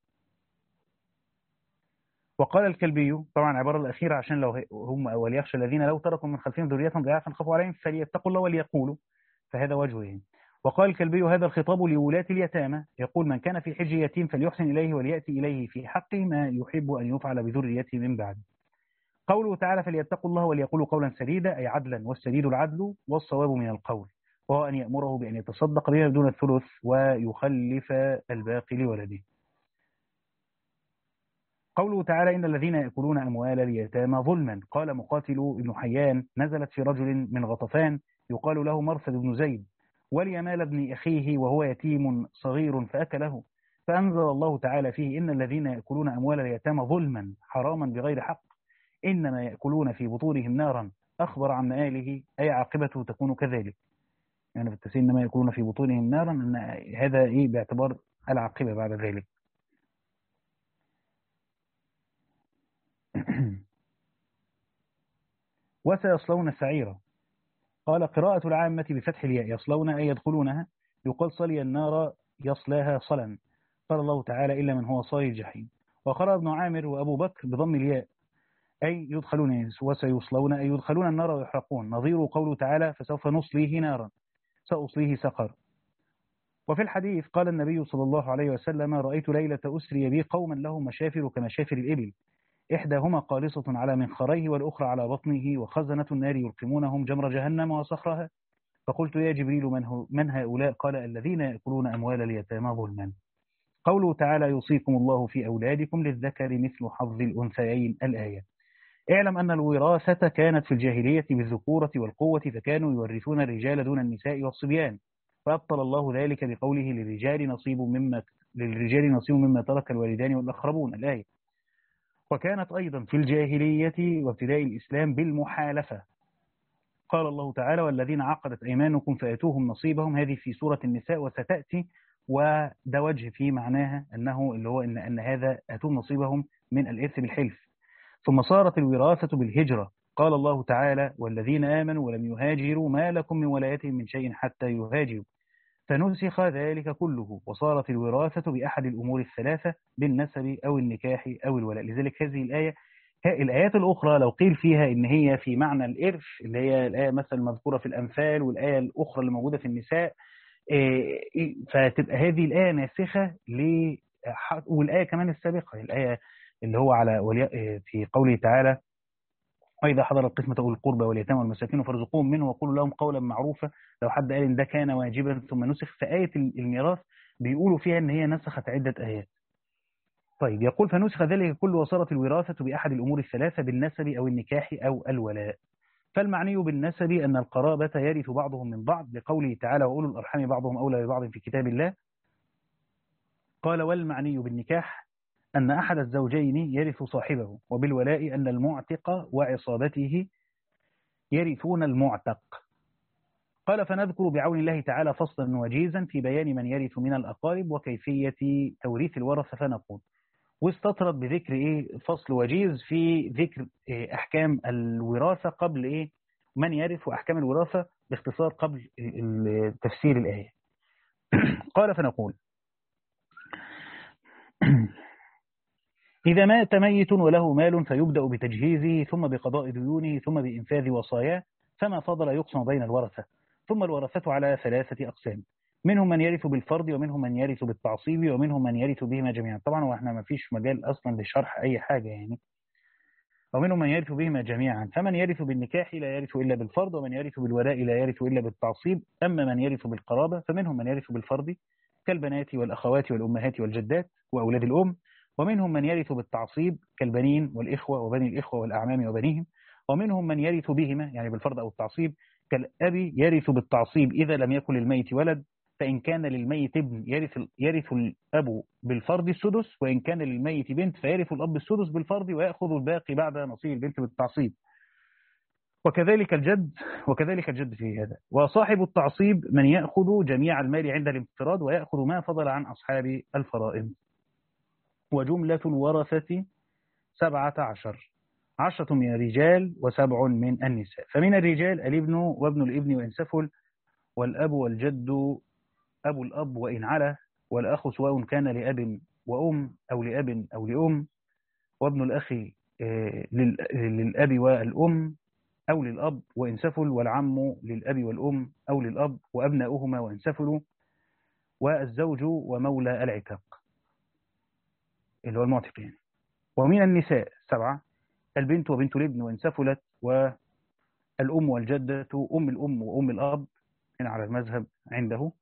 وقال الكلبي طبعا عبارة الأخيرة عشان لو هم وليخشى الذين لو تركوا من خلفهم ذرية ضعافا خافوا عليهم فليتقوا الله وليقولوا، فهذا وجهه. وقال الكلبي هذا الخطاب لولاة اليتامى، يقول من كان في حج يتيم فليحسن إليه وليأتي إليه في حقه ما يحب أن يفعل بذريته من بعد. قوله تعالى فليتقوا الله وليقولوا قولا سديدا، أي عدلا، والسديد العدل والصواب من القول، وهو أن يأمره بأن يتصدق بها دون الثلث ويخلف الباقي لولده. قوله تعالى إن الذين يأكلون أموال اليتامى ظلما، قال مقاتل ابن حيان نزلت في رجل من غطفان يقال له مرثد بن زيد ولي مال ابن أخيه وهو يتيم صغير فأكله، فأنزل الله تعالى فيه إن الذين يأكلون أموال اليتامى ظلما حراما بغير حق إنما يأكلون في بطونهم نارا، أخبر عن مآله أي عاقبته تكون كذلك. يعني في التفسير إنما يأكلون في بطونهم نارا، أن هذا إيه باعتبار العاقبة بعد ذلك. وسيصلون سعيرا، قال قراءة العامة بفتح الياء يصلون أي يدخلونها، يقال صلي النار يصلاها صلا، قال الله تعالى إلا من هو صالي الجحيم. وقرأ ابن عامر وأبو بكر بضم الياء أي يدخلون، وسيصلون أي يدخلون النار ويحرقون، نظير قوله تعالى فسوف نصليه نارا سأصليه سقر. وفي الحديث قال النبي صلى الله عليه وسلم رأيت ليلة أسري بي قوما لهم مشافر كمشافر الإبل، إحداهما قالصة على منخريه والأخرى على بطنه، وخزنة النار يلقمونهم جمر جهنم وصخرها، فقلت يا جبريل من, هو من هؤلاء؟ قال الذين يأكلون أموال اليتامى ظلما. قوله تعالى يوصيكم الله في أولادكم للذكر مثل حظ الأنثيين، الآية. اعلم أن الوراثة كانت في الجاهلية بالذكورة والقوة، فكانوا يورثون الرجال دون النساء والصبيان، فأبطل الله ذلك بقوله للرجال نصيب مما للرجال نصيب مما ترك الوالدان والأقربون، الآية. وكانت أيضا في الجاهلية وابتداء الإسلام بالمحالفة، قال الله تعالى والذين عقدت أيمانكم فأتوهم نصيبهم، هذه في سورة النساء وستأتي، وده وجه في معناها أنه اللي هو إن, أن هذا أتوهم نصيبهم من الإرث بالحلف. ثم صارت الوراثة بالهجرة، قال الله تعالى والذين آمنوا ولم يهاجروا ما لكم من ولايتهم من شيء حتى يهاجروا، فنسخ ذلك كله، وصارت الوراثة بأحد الأمور الثلاثة بالنسب أو النكاح أو الولاء. لذلك هذه الآية، الآيات الأخرى لو قيل فيها إن هي في معنى الإرث، اللي هي الآية مثلا المذكورة في الأنفال والآية الأخرى اللي موجودة في النساء، فتبقى هذه الآية ناسخة ل والآية كمان السابقة، الآية اللي هو على في قوله تعالى وإذا حضر القسمة أولي القربى واليتامى والمساكين فارزقوهم منه وقولوا لهم قولا معروفا، لو حد قال إن ده كان واجبا ثم نسخ، فآية الميراث بيقولوا فيها إن هي نسخت عدة آيات. طيب يقول فنسخ ذلك كله وصارت الوراثة بأحد الأمور الثلاثة بالنسب أو النكاح أو الولاء. فالمعني بالنسب أن القرابة يرث بعضهم من بعض لقوله تعالى وأولو الأرحام بعضهم أولى ببعض في كتاب الله. قال والمعني بالنكاح أن أحد الزوجين يرث صاحبه، وبالولاء أن المعتق وعصابته يرثون المعتق. قال فنذكر بعون الله تعالى فصلا وجيزا في بيان من يرث من الأقارب وكيفية توريث الورثة، فنقول واستطرد بذكر إيه فصل وجيز في ذكر إيه أحكام الوراثة قبل إيه من يرث وأحكام الوراثة باختصار قبل تفسير الآية. قال فنقول إذا مات ميت وله مال فيبدأ بتجهيزه ثم بقضاء ديونه ثم بإنفاذ وصاياه، فما فضل يقسم بين الورثة. ثم الورثة على ثلاثة أقسام، منهم من يرث بالفرض ومنهم من يرث بالتعصيب ومنهم من يرث بهما جميعا. طبعا واحنا ما فيش مجال أصلا لشرح أي حاجة يعني. ومنهم من يرث بهما جميعا، فمن يرث بالنكاح لا يرث إلا بالفرض، ومن يرث بالولاء لا يرث إلا بالتعصيب. أما من يرث بالقرابة فمنهم من يرث بالفرض كالبنات والأخوات والأمهات والجدات وأولاد الأم، ومنهم من يرث بالتعصيب كالبنين والإخوة وبني الإخوة والأعمام وبنيهم، ومنهم من يرث بهما يعني بالفرض أو التعصيب كالأب يرث بالتعصيب إذا لم يكن للميت ولد، فإن كان للميت ابن يرث يرث الأب بالفرض السدس، وإن كان للميت بنت فيرث الأب السدس بالفرض ويأخذ الباقي بعد نصيب البنت بالتعصيب. وكذلك الجد وكذلك الجد في هذا. وصاحب التعصيب من يأخذ جميع المال عند الانفراد ويأخذ ما فضل عن أصحاب الفرائض. وجملة الورثة سبعة عشر، عشرة من الرجال وسبع من النساء. فمن الرجال الابن وابن الابن وإن سفل، والأب والجد أبو الأب وإن علا، والأخ سواء كان لأب وأم أو لأب أو لأم، وابن الأخ للأب والأم أو للأب وإن سفل، والعم للأب والأم أو للأب وأبناؤهما وإن سفلوا، والزوج ومولى العتق اللي هو المعتقين. ومن النساء سبعة، البنت وبنت الابن وإن سفلت، والأم والجدة أم الأم وأم الأب هنا على المذهب عنده،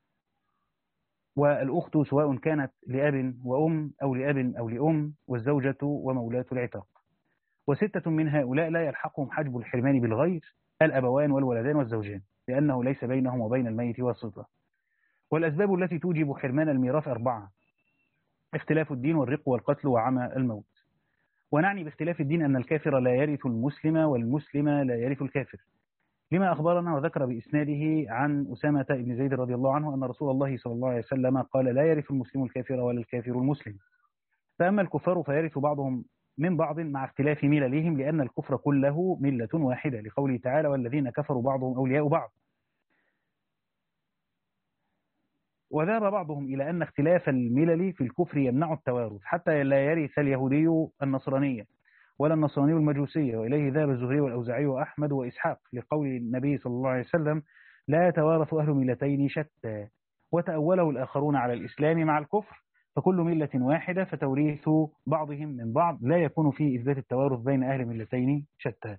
والأخت سواء كانت لأب وأم أو لأب أو لأم، والزوجة ومولاة العتاق. وستة من هؤلاء لا يلحقهم حجب الحرمان بالغير: الأبوان والولدان والزوجان، لأنه ليس بينهم وبين الميت واسطة. والأسباب التي توجب حرمان الميراث أربعة: اختلاف الدين والرق والقتل وعمى الموت. ونعني باختلاف الدين أن الكافر لا يرث المسلم والمسلم لا يرث الكافر، لما أخبرنا وذكر بإسناده عن أسامة بن زيد رضي الله عنه أن رسول الله صلى الله عليه وسلم قال: لا يرث المسلم الكافر ولا الكافر المسلم. فأما الكفار فيرث بعضهم من بعض مع اختلاف مللهم، لأن الكفر كله ملة واحدة، لقوله تعالى: والذين كفروا بعضهم أولياء بعض. وذهب بعضهم إلى أن اختلاف الملل في الكفر يمنع التوارث، حتى لا يرث اليهودي النصرانية ولا النصراني المجوسية، وإليه ذهب الزهري والأوزاعي وأحمد وإسحاق، لقول النبي صلى الله عليه وسلم: لا يتوارث أهل ملتين شتى. وتأوله الآخرون على الإسلام مع الكفر، فكل ملة واحدة، فتوريث بعضهم من بعض لا يكون فيه إثبات التوارث بين أهل ملتين شتى.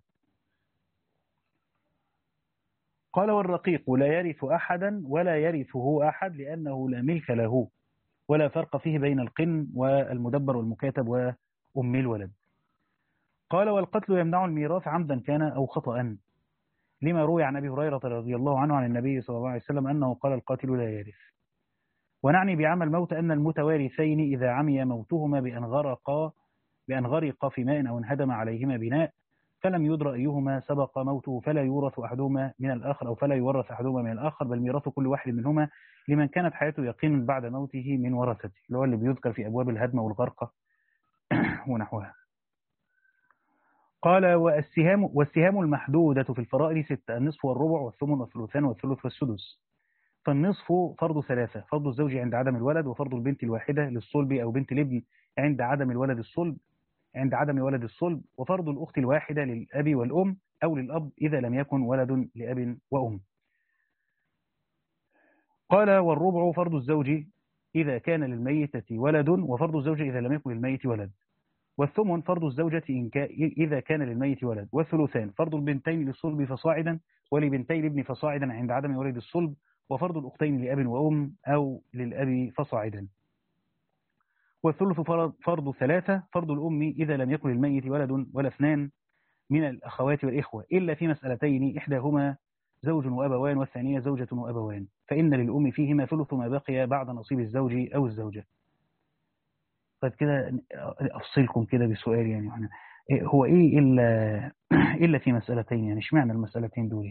قال: والرقيق لا يرث أحدا ولا يرثه أحد، لأنه لا ملك له، ولا فرق فيه بين القن والمدبر والمكاتب وأم الولد. قال: والقتل يمنع الميراث عمدا كان أو خطأ، لما روي عن أبي هريرة رضي الله عنه عن النبي صلى الله عليه وسلم أنه قال: القاتل لا يرث. ونعني بعمى الموت أن المتوارثين إذا عمي موتهما بأن غرقا بأن غرق في ماء أو انهدم عليهما بناء، فلم يدر أيهما سبق موته، فلا يورث أحدهما من الآخر، أو فلا يورث أحدهما من الآخر، بل ميراث كل واحد منهما لمن كانت حياته يقين بعد موته من ورثته، اللي هو اللي بيذكر في أبواب الهدم والغرقة ونحوها. قال: والسهام والسهام المحدودة في الفرائض ستة: النصف والربع والثمن والثلثان والثلث والسدس. فالنصف فرض ثلاثة: فرض الزوج عند عدم الولد، وفرض البنت الواحدة للصلب أو بنت الابن عند عدم الولد الصلب عند عدم ولد الصلب، وفرض الأخت الواحدة للأب والأم أو للأب إذا لم يكن ولد لأب وأم. قال: والربع فرض الزوج إذا كان للميتة ولد، وفرض الزوج إذا لم يكن للميت ولد. والثمن فرض الزوجة إن كا إذا كان للميت ولد. والثلثان فرض البنتين للصلب فصاعدا، ولبنتي الابن فصاعدا عند عدم ولد الصلب، وفرض الأختين لأب وأم أو للأب فصاعدا. والثلث فرض ثلاثة: فرض الأم إذا لم يكن للميت ولد ولا اثنان من الأخوات والإخوة، إلا في مسألتين: إحداهما زوج وأبوان، والثانية زوجة وأبوان، فإن للأم فيهما ثلث ما بقي بعد نصيب الزوج أو الزوجة. طيب كده أفصلكم كده بسؤال، يعني هو إيه إلا إلا في مسألتين؟ يعني اشمعنى المسألتين دول؟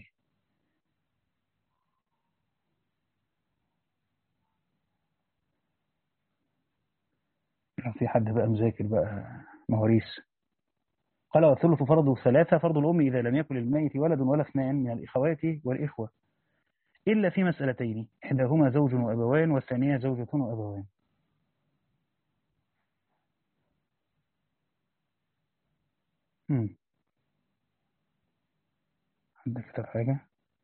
في حد بقى مذاكر بقى مواريث؟ قال: والثلث فرض ثلاثة: فرض الأم إذا لم يكن للميت ولد ولا اثنان من الإخوات والإخوة، إلا في مسألتين: إحداهما زوج وأبوان، والثانية زوجة وأبوان. امم حد كتب حاجة؟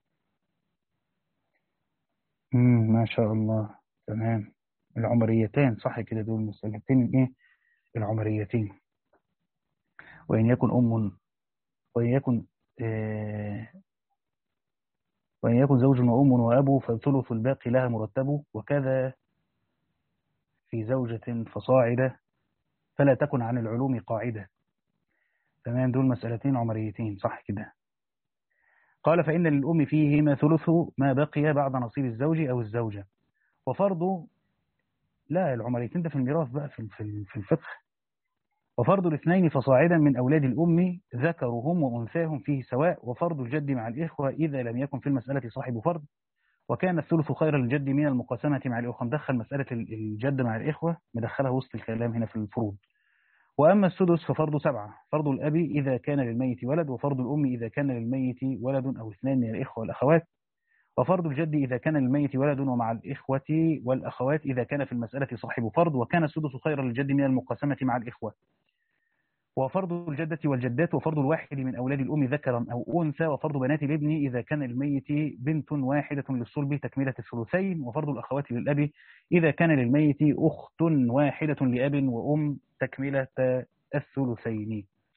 امم ما شاء الله، تمام. العمريتين صح كده، دول مسألتين إيه؟ العمريتين. وإن يكن أم وإن يكن آه وإن يكن زوج وأم وأبو، فالثلث الباقي لها مرتب، وكذا في زوجة فصاعدة، فلا تكن عن العلوم قاعدة. تمام، دول مسألتين عمريتين صح كده. قال: فإن للأم فيهما ثلث ما بقي بعد نصيب الزوج أو الزوجة، وفرض لا العمريتين ده في الميراث بقى في في الفقه. وفرض الاثنين فصاعدا من أولاد الأم ذكرهم وأنثاهم فيه سواء، وفرض الجد مع الإخوة إذا لم يكن في المسألة صاحب فرض، وكان الثلث خير للجد من المقاسمة مع الإخوة. مدخل مسألة الجد مع الإخوة، مدخلها وسط الكلام هنا في الفروض. وأما السدس ففرض سبعة: فرض الأب إذا كان للميت ولد، وفرض الأم إذا كان للميت ولد أو اثنان من الإخوة والأخوات، وفرض الجد إذا كان للميت ولد ومع الإخوة والأخوات إذا كان في المسألة صاحب فرض، وكان السدس خيرا للجد من المقاسمة مع الإخوة. وفرض الجدة والجدات، وفرض الواحد من أولاد الأم ذكرا أو أنثى، وفرض بنات الابن إذا كان الميت بنت واحدة للصلب تكملة الثلثين، وفرض الأخوات للأب إذا كان للميت أخت واحدة لأب وأم تكملة الثلثين.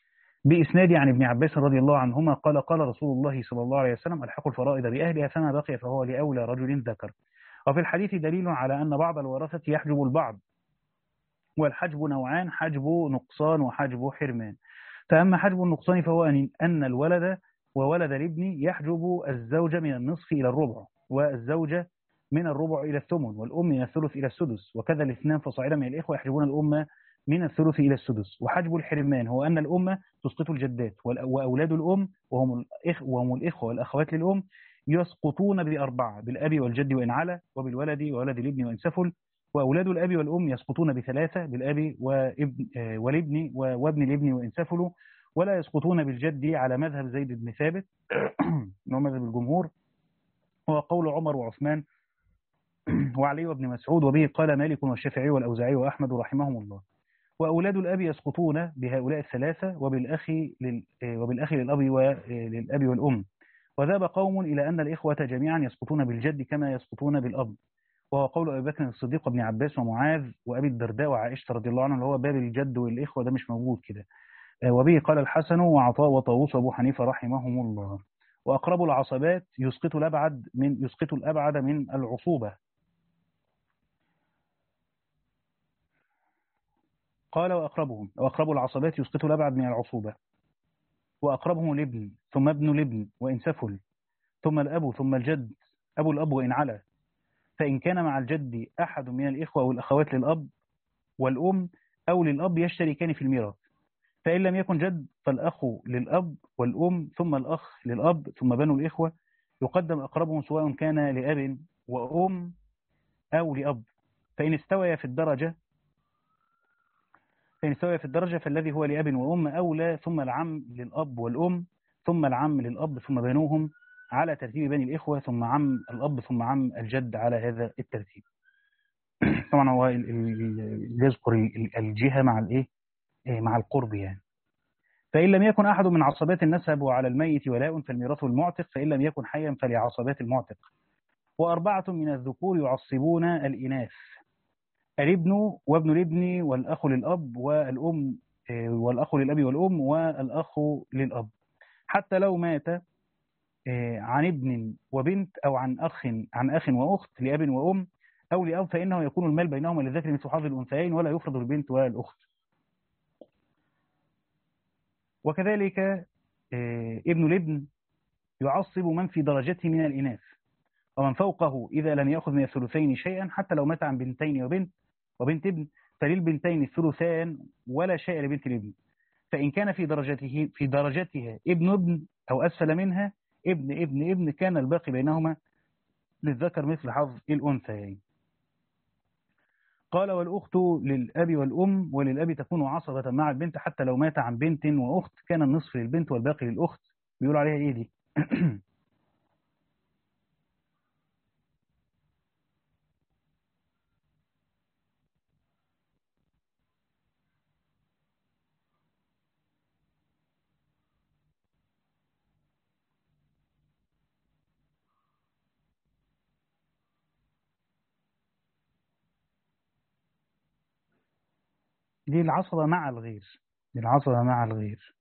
بإسناد عن ابن عباس رضي الله عنهما قال قال رسول الله صلى الله عليه وسلم الحقوا الفرائض بأهلها فما بقي فهو لأولى رجل ذكر. وفي الحديث دليل على أن بعض الورثة يحجب البعض، والحجب نوعان: حجب نقصان وحجب حرمان. فأما حجب النقصان فهو أن أن الولد وولد الابن يحجب الزوج من النصف إلى الربع، والزوجة من الربع إلى الثمن، والأم من الثلث إلى السدس، وكذا الاثنان فصاعدا من الإخوة يحجبون الأم من الثلث إلى السدس. وحجب الحرمان هو أن الأم تسقط الجدات، وأولاد الأم وهم الإخ وهم الإخوة والأخوات للأم يسقطون بأربعة: بالأب والجد وإن علا، وبالولد وولد الابن وإن سفل. وأولاد الأب والأم يسقطون بثلاثة: بالأب وابن والابن وابن الابن وإن سفلوا. ولا يسقطون بالجد على مذهب زيد بن ثابت هو مذهب الجمهور، هو قول عمر وعثمان وعلي وابن مسعود، وبه قال مالك والشافعي والأوزاعي وأحمد رحمهم الله. وأولاد الأب يسقطون بهؤلاء الثلاثة، وبالأخ لل... وبالأخ للأب وللأب والأم. وذهب قوم إلى أن الإخوة جميعا يسقطون بالجد كما يسقطون بالأب، وهو قول أبي بكر الصديق وابن عباس ومعاذ وأبي الدرداء وعائشة رضي الله عنهم، اللي هو باب الجد والإخوة ده مش موجود كده. وبه قال الحسن وعطاء وطاووس وأبو حنيفة رحمهم الله. وأقرب العصبات يسقط الأبعد من يسقط الأبعد من العصوبة. قال وأقربهم وأقرب العصبات يسقط الأبعد من العصوبة، وأقربهم الابن ثم ابن الابن وإن سفل، ثم الأب ثم الجد أبو الأب وإن علا. فإن كان مع الجد أحد من الإخوة والأخوات للأب والأم أو للأب يشتركان في الميراث. فإن لم يكن جد فالأخ للأب والأم ثم الأخ للأب ثم بنو الإخوة. يقدم أقربهم سواء كان لأب وأم أو لأب. فإن استوى في الدرجة فإن استوى في الدرجة فالذي هو لأب وأم أولى، ثم العم للأب والأم، ثم العم للأب ثم بنوهم على ترتيب بني الإخوة، ثم عم الأب ثم عم الجد على هذا الترتيب. طبعا هو يذكر الجهة مع الإيه مع القرب يعني. فإن لم يكن أحد من عصبات النسب وعلى الميت ولاء فالميراث المعتق، فإن لم يكن حيا فلعصبات المعتق. وأربعة من الذكور يعصبون الإناث: الابن وابن الابن والأخ للأب والأم والأخ للأب والأم والأخ للأب، حتى لو مات عن ابن وبنت أو عن أخ عن أخ وأخت لأب وأم أو لأب، فإنه يكون المال بينهما للذكر مثل حظ الأنثيين ولا يفرض البنت والأخت. وكذلك ابن الابن يعصب من في درجته من الإناث، ومن فوقه إذا لم يأخذ من الثلثين شيئا، حتى لو مات عن بنتين وبنت وبنت ابن فللبنتين الثلثان ولا شيء لبنت الابن. فإن كان في درجته في درجتها ابن ابن أو أسفل منها ابن ابن ابن كان الباقي بينهما للذكر مثل حظ الأنثيين. قال والأخت للأب والأم وللأب تكون عصبة مع البنت، حتى لو مات عن بنت وأخت كان النصف للبنت والباقي للأخت. بيقول عليها إيه دي؟ دي العصبة مع الغير دي العصبة مع الغير.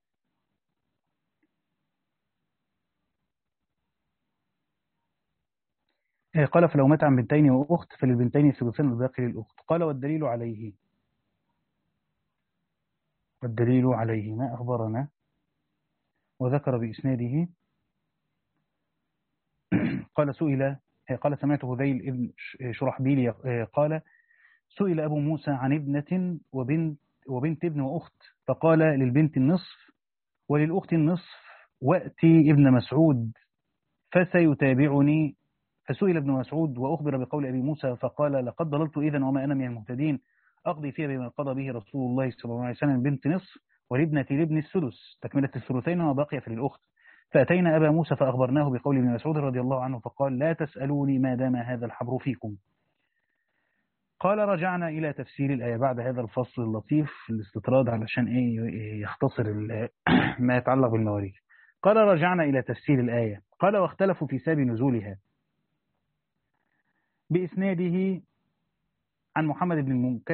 قال فلو مات عن بنتين وأخت فللبنتين الثلثان والباقي للأخت. قال والدليل عليه والدليل عليه ما أخبرنا وذكر بإسناده. قال سئل قال سمعت هذيل ابن شرحبيل قال سئل أبو موسى عن ابنة وبنت وبنت ابن وأخت، فقال للبنت النصف وللأخت النصف، وأتي ابن مسعود فسيتابعني. فسئل ابن مسعود وأخبر بقول أبي موسى فقال لقد ضللت إذن وما أنا من المهتدين، أقضي فيها بما قضى به رسول الله صلى الله عليه وسلم. بنت نصف ولابنة لابن السدس تكملة الثلثين وما بقي فللأخت. فأتينا أبا موسى فأخبرناه بقول ابن مسعود رضي الله عنه فقال لا تسألوني ما دام هذا الحبر فيكم. قال رجعنا إلى تفسير الآية بعد هذا الفصل اللطيف الاستطراد علشان إيه يختصر ما يتعلق بالمواريث. قال رجعنا إلى تفسير الآية. قال واختلفوا في سبب نزولها بإسناده عن محمد بن المنكدر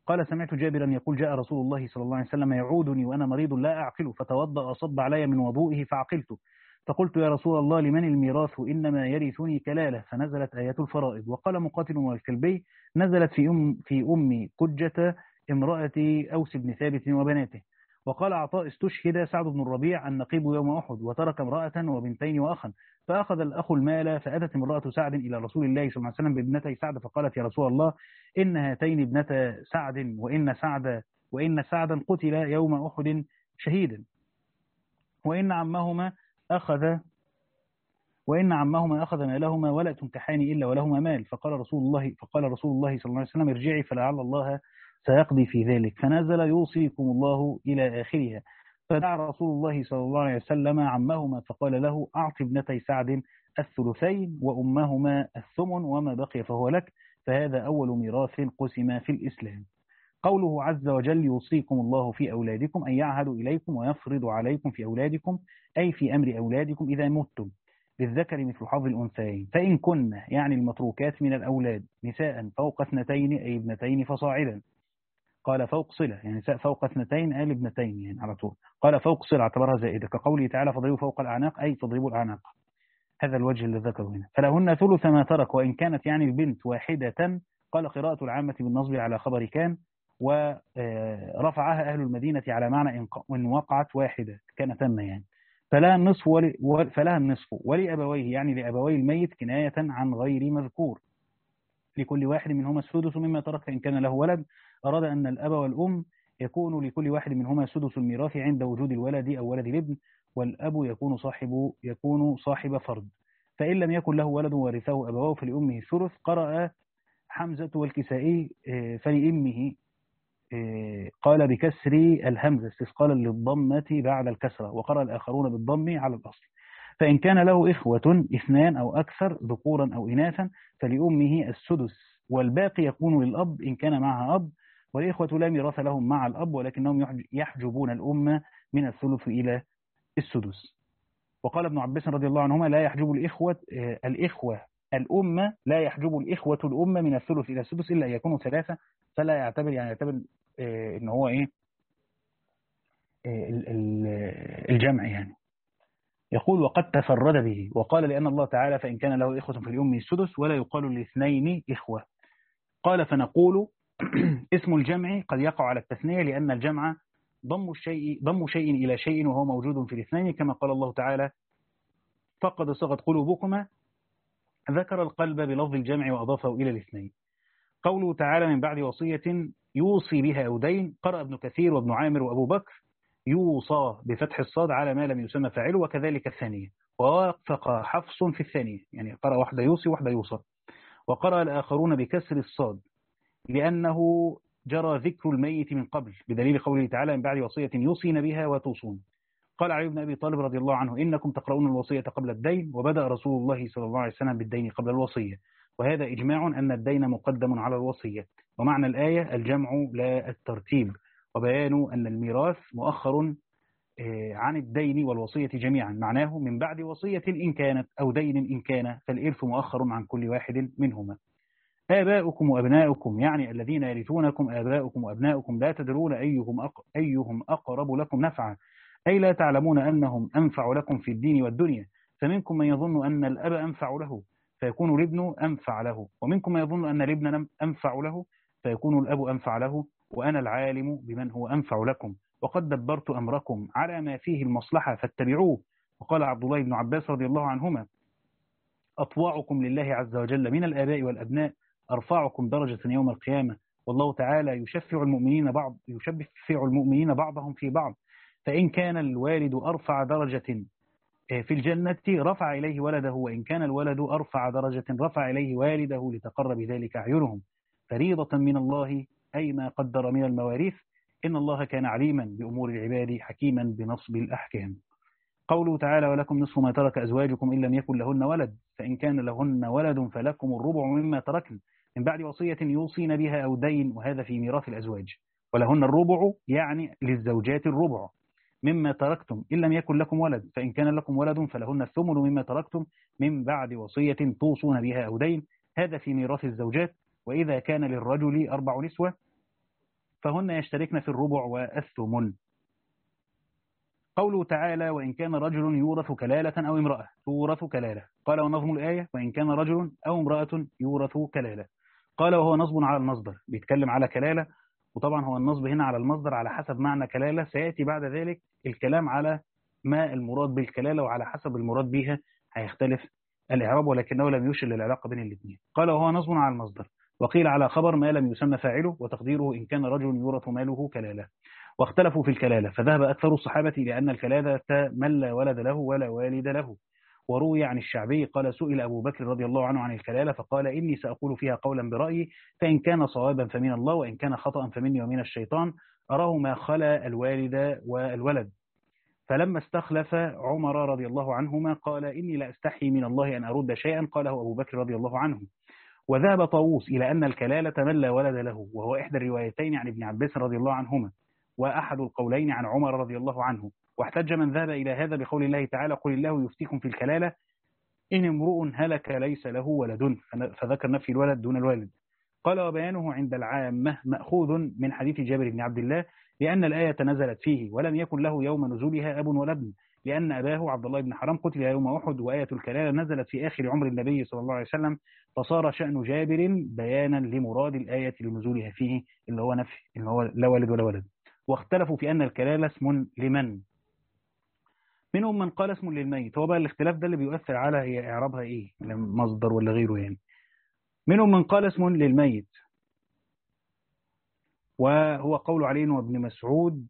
قال سمعت جابرا يقول جاء رسول الله صلى الله عليه وسلم يعودني وأنا مريض لا أعقل، فتوضأ صب علي من وضوئه فعقلت، فقلت يا رسول الله لمن الميراث إنما يرثني كلالة، فنزلت آيات الفرائض. وقال مقاتل والكلبي نزلت في أم في أم كجة امرأة أوس بن ثابت وبناته. وقال عطاء استشهد سعد بن الربيع النقيب يوم أحد وترك امرأة وبنتين وأخا، فأخذ الأخ المال، فأتت امرأة سعد إلى رسول الله صلى الله عليه وسلم بابنتي سعد فقالت يا رسول الله إن هاتين ابنتا سعد وإن سعد وإن سعدا قتل يوم أحد شهيدا، وإن عمهما أخذ وإن عمهما أخذ مالهما ولا تنكحان إلا ولهما مال. فقال رسول الله فقال رسول الله صلى الله عليه وسلم ارجعي فلعل الله سيقضي في ذلك، فنزل يوصيكم الله إلى آخرها. فدعا رسول الله صلى الله عليه وسلم عمهما فقال له أعط ابنتي سعد الثلثين وأمهما الثمن وما بقي فهو لك، فهذا أول ميراث قسم في الإسلام. قوله عز وجل يوصيكم الله في أولادكم أن يعهد إليكم ويفرض عليكم في أولادكم، أي في أمر أولادكم إذا متم، للذكر مثل حظ الأنثيين، فإن كن يعني المتروكات من الأولاد نساء فوق اثنتين أي ابنتين فصاعدا. قال فوق صلة يعني نساء فوق اثنتين قال ابنتين يعني على طول. قال فوق صلة اعتبرها زائدة كقوله تعالى فاضربوا فوق الأعناق أي فاضربوا الأعناق، هذا الوجه اللي ذكره هنا. فلهن ثلث ما ترك وإن كانت يعني البنت واحدة. قال قراءة العامة بالنصب على خبر كان، ورفعها أهل المدينة على معنى إن وقعت واحدة كان تم يعني. فلها النصف ولي فلها النصف ولأبويه يعني لأبوي الميت كناية عن غير مذكور، لكل واحد منهما السدس مما ترك إن كان له ولد. أراد أن الأب والأم يكون لكل واحد منهما سدس الميراث عند وجود الولد أو ولد الابن، والأب يكون صاحب يكون صاحب فرض. فإن لم يكن له ولد ورثه أبواه فلأمه الثلث. قرأ حمزة والكسائي فلأمه قال بكسر الهمزة استثقالا للضمة بعد الكسرة، وقرأ الآخرون بالضم على الأصل. فإن كان له إخوة اثنان أو أكثر ذكورا أو إناثا فلأمه السدس، والباقي يكون للأب إن كان معها أب، والإخوة لا ميراث لهم مع الأب ولكنهم يحجبون الأم من الثلث إلى السدس. وقال ابن عباس رضي الله عنهما لا يحجب الإخوة الإخوة الأمة لا يحجب الإخوة الأمة من الثلث إلى السدس إلا يكونوا ثلاثة، فلا يعتبر يعني يعتبر إيه إن هو إيه, إيه الجمع يعني. يقول وقد تفرد به. وقال لأن الله تعالى فإن كان له إخوة فلأمه السدس ولا يقال لاثنين إخوة. قال فنقول اسم الجمع قد يقع على التثنية لأن الجمع ضم الشيء ضم شيء إلى شيء وهو موجود في الاثنين، كما قال الله تعالى فقد صغت قلوبكما، ذكر القلب بلفظ الجمع وأضافه إلى الاثنين. قوله تعالى من بعد وصية يوصي بها أو دين. قرأ ابن كثير وابن عامر وأبو بكر يوصى بفتح الصاد على ما لم يسمى فاعله وكذلك الثانية، ووافق حفص في الثانية يعني قرأ واحدة يوصي واحدة يوصى. وقرأ الآخرون بكسر الصاد لأنه جرى ذكر الميت من قبل بدليل قوله تعالى من بعد وصية يوصين بها وتوصون. قال علي بن أبي طالب رضي الله عنه إنكم تقرؤون الوصية قبل الدين، وبدأ رسول الله صلى الله عليه وسلم بالدين قبل الوصية، وهذا إجماع أن الدين مقدم على الوصية. ومعنى الآية الجمع لا الترتيب، وبيان أن الميراث مؤخر عن الدين والوصية جميعا، معناه من بعد وصية إن كانت أو دين إن كان، فالإرث مؤخر عن كل واحد منهما. آباؤكم وأبناؤكم يعني الذين يرثونكم آباؤكم وأبناؤكم لا تدرون أيهم أق... أيهم أقرب لكم نفعا، أي لا تعلمون أنهم أنفع لكم في الدين والدنيا، فمنكم من يظن أن الأب أنفع له فيكون الابن أنفع له، ومنكم من يظن أن الابن أنفع له فيكون الأب أنفع له، وأنا العالم بمن هو أنفع لكم، وقد دبرت أمركم على ما فيه المصلحة فاتبعوه. وقال عبد الله بن عباس رضي الله عنهما أطوعكم لله عز وجل من الآباء والأبناء أرفعكم درجة يوم القيامة، والله تعالى يشفع المؤمنين بعض يشفع المؤمنين بعضهم في بعض، فإن كان الوالد أرفع درجة في الجنة رفع إليه ولده، وإن كان الولد أرفع درجة رفع إليه والده لتقر بذلك أعينهم، فريضة من الله أي ما قدر من المواريث، إن الله كان عليما بأمور العباد حكيما بنصب الأحكام. قوله تعالى ولكم نصف ما ترك أزواجكم إن لم يكن لهن ولد، فإن كان لهن ولد فلكم الربع مما تركن من بعد وصية يوصين بها أو دين، وهذا في ميراث الأزواج. ولهن الربع يعني للزوجات الربع مما تركتم إن لم يكن لكم ولد، فإن كان لكم ولد فلهن الثمن مما تركتم من بعد وصية توصون بها أو دين، هذا في ميراث الزوجات. وإذا كان للرجل أربع نسوة فهن يشتركن في الربع والثمن. قوله تعالى وإن كان رجل يورث كلالة أو امرأة تورث كلالة، قال ونظم الآية وإن كان رجل أو امرأة يورث كلالة. قال وهو نصب على المصدر، بيتكلم على كلالة، وطبعا هو النصب هنا على المصدر على حسب معنى كلالة، سيأتي بعد ذلك الكلام على ما المراد بالكلالة، وعلى حسب المراد بها هيختلف الإعراب، ولكنه لم يشر للعلاقة بين الاثنين. قال وهو نصب على المصدر، وقيل على خبر ما لم يسمى فاعله، وتقديره إن كان رجل يورث ماله كلالة. واختلفوا في الكلالة، فذهب أكثر الصحابة لأن الكلالة من لا ولد له ولا والد له. وروي عن الشعبي قال سئل أبو بكر رضي الله عنه عن الكلالة فقال إني سأقول فيها قولا برأيي، فإن كان صوابا فمن الله، وإن كان خطأ فمني ومن الشيطان، أراه ما خلا الوالد والولد. فلما استخلف عمر رضي الله عنهما قال إني لا أستحي من الله أن أرد شيئا قاله أبو بكر رضي الله عنه. وذهب طاووس إلى أن الكلالة من لا ولد له، وهو إحدى الروايتين عن ابن عباس رضي الله عنهما، وأحد القولين عن عمر رضي الله عنه. واحتج من ذهب إلى هذا بقول الله تعالى قل الله يفتيكم في الكلالة إن امرؤ هلك ليس له ولد، فذكر نفي الولد دون الوالد. قال وبيانه عند العامة مأخوذ من حديث جابر بن عبد الله، لأن الآية نزلت فيه ولم يكن له يوم نزولها أب ولا ابن، لأن أباه عبد الله بن حرام قتل يوم أحد، وآية الكلالة نزلت في آخر عمر النبي صلى الله عليه وسلم، فصار شأن جابر بيانا لمراد الآية لنزولها فيه، اللي هو نفي، اللي هو لا والد ولا ولد. واختلفوا في أن الكلالة اسم لمن، منهم من قال اسم للميت. هو بقى الاختلاف ده اللي بيؤثر على هي إعرابها إيه، مصدر ولا غيره يعني. منهم من قال اسم للميت، وهو قول علي وابن مسعود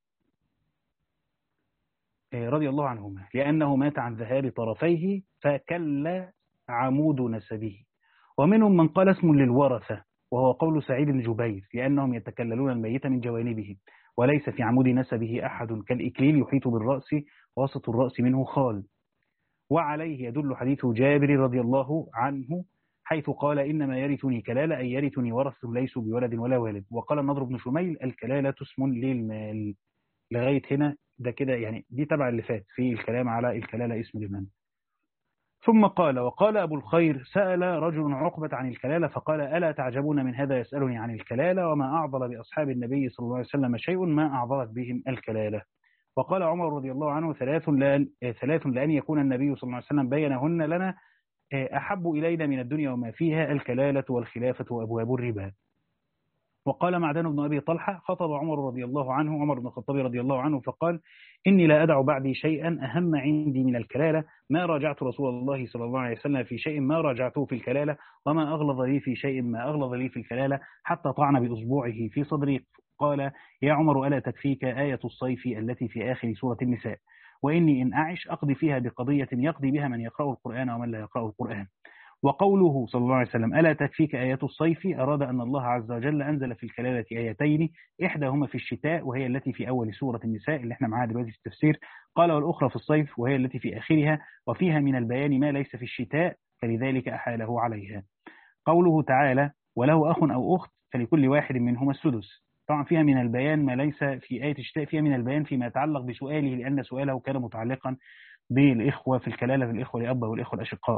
رضي الله عنهما، لأنه مات عن ذهاب طرفيه فكل عمود نسبه. ومنهم من قال اسم للورثة، وهو قول سعيد بن جبير، لأنهم يتكللون الميت من جوانبه، وليس في عمود نسبه أحد كالإكليل يحيط بالرأس وسط الرأس منه خال. وعليه يدل حديث جابر رضي الله عنه حيث قال إنما يرثني كلالة، أي يرثني ورث ليسوا بولد ولا والد. وقال النضر بن شميل الكلالة اسم للمال. لغاية هنا ده كده يعني دي تبع اللي فات في الكلام على الكلالة اسم لمن. ثم قال وقال أبو الخير سأل رجل عقبة عن الكلالة فقال ألا تعجبون من هذا يسألني عن الكلالة، وما أعضل بأصحاب النبي صلى الله عليه وسلم شيء ما أعضلت بهم الكلالة. وقال عمر رضي الله عنه ثلاث لأن, ثلاث لأن يكون النبي صلى الله عليه وسلم بينهن لنا أحب إلينا من الدنيا وما فيها، الكلالة والخلافة وأبواب الربا. وقال معدان بن أبي طلحة خطب عمر رضي الله عنه عمر بن الخطاب رضي الله عنه فقال إني لا أدع بعدي شيئا أهم عندي من الكلالة، ما راجعت رسول الله صلى الله عليه وسلم في شيء ما راجعته في الكلالة، وما أغلظ لي في شيء ما أغلظ لي في الكلالة، حتى طعن بأصبعه في صدري. قال يا عمر ألا تكفيك آية الصيف التي في آخر سورة النساء، وإني إن أعش أقضي فيها بقضية يقضي بها من يقرأ القرآن ومن لا يقرأ القرآن. وقوله صلى الله عليه وسلم ألا تكفيك آيات الصيف، أراد أن الله عز وجل أنزل في الكلالة آيتين، إحداهما في الشتاء وهي التي في أول سورة النساء اللي احنا معاها دلوقتي في التفسير، قال والأخرى في الصيف وهي التي في آخرها، وفيها من البيان ما ليس في الشتاء فلذلك أحاله عليها. قوله تعالى وله أخ أو أخت فلكل واحد منهما السدس، طبعا فيها من البيان ما ليس في آية الشتاء، فيها من البيان فيما يتعلق بسؤاله، لأن سؤاله كان متعلقا بالإخوة في الكلالة، بالإخوة لأب والإخوة الأشقاء.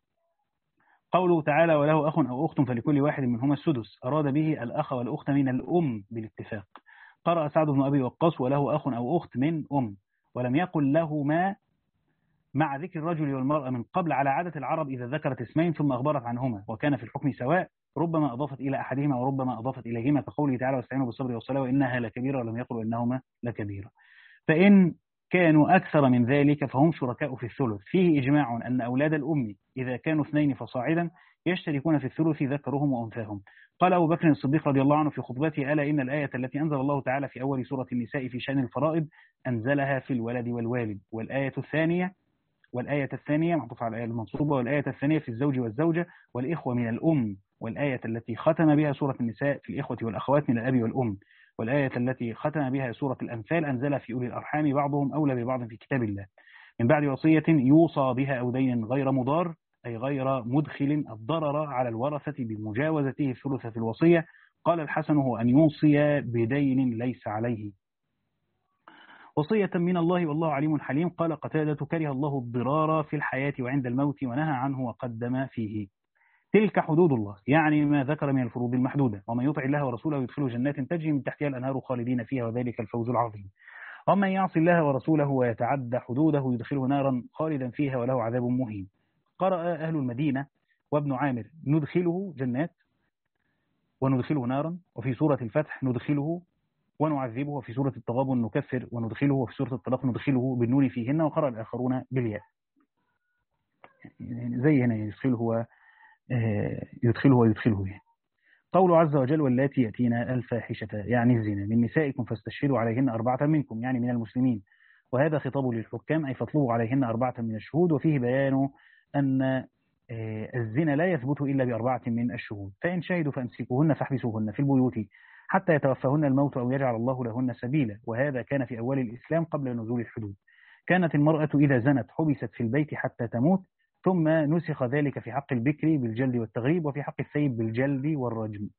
قوله تعالى وله أخ أو أخت فلكل واحد منهما السدس، أراد به الأخ والأخت من الأم بالاتفاق. قرأ سعد بن أبي وقاص وله أخ أو أخت من أم، ولم يقل لهما مع ذكر الرجل والمرأة من قبل على عادة العرب إذا ذكرت اسمين ثم أخبرت عنهما وكان في الحكم سواء، ربما أضافت إلى أحدهما وربما أضافت إليهما، كقوله تعالى واستعينوا بالصبر والصلاة وإنها لكبيرة، ولم يقل إنهما لكبيرة. فإن كانوا أكثر من ذلك فهم شركاء في الثلث. فيه إجماع أن أولاد الأم إذا كانوا اثنين فصاعدا يشتركون في الثلث ذكرهم وأنثاهم. قال أبو بكر الصديق رضي الله عنه في خطبته ألا إن الآية التي أنزل الله تعالى في أول سورة النساء في شأن الفرائض أنزلها في الولد والوالد، والآية الثانية والآية الثانية معطوفة على الآية المنصوبة، والآية الثانية في الزوج والزوجة والإخوة من الأم، والآية التي ختم بها سورة النساء في الإخوة والأخوات من الأب والأم، والآية التي ختم بها سورة الأنفال أنزل في أولي الأرحام بعضهم أولى ببعض في كتاب الله من بعد وصية يوصى بها أو دين غير مضار، أي غير مدخل الضرر على الورثة بمجاوزته الثلث في الوصية. قال الحسن هو أن يوصي بدين ليس عليه وصية من الله والله عليم حليم. قال قتادة كره الله الضرار في الحياة وعند الموت ونهى عنه وقدم فيه. تلك حدود الله، يعني ما ذكر من الفروض المحدودة. ومن يطع الله ورسوله يدخله جنات تجري من تحتها الأنهار خالدين فيها وذلك الفوز العظيم. ومن يعص الله ورسوله ويتعدى حدوده يدخله نارا خالدا فيها وله عذاب مهين. قرأ أهل المدينة وابن عامر ندخله جنات وندخله نارا، وفي سورة الفتح ندخله ونعذبه، وفي سورة التغابن نكفر وندخله، وفي سورة الطلاق ندخله بالنون فيهن، وقرأ الآخرون بالياء. يعني زي هنا يدخله يدخله ويدخله يعني. قوله عز وجل واللاتي يأتينا الفاحشة يعني الزنا من نسائكم فاستشهدوا عليهن أربعة منكم، يعني من المسلمين، وهذا خطاب للحكام أي فاطلبوا عليهن أربعة من الشهود. وفيه بيان أن الزنا لا يثبت إلا بأربعة من الشهود، فإن شهدوا فأمسكوهن فاحبسوهن في البيوت حتى يتوفاهن الموت أو يجعل الله لهن سبيلا، وهذا كان في أول الإسلام قبل نزول الحدود. كانت المرأة إذا زنت حبست في البيت حتى تموت، ثم نسخ ذلك في حق البكر بالجلد والتغريب، وفي حق الثيب بالجلد والرجم.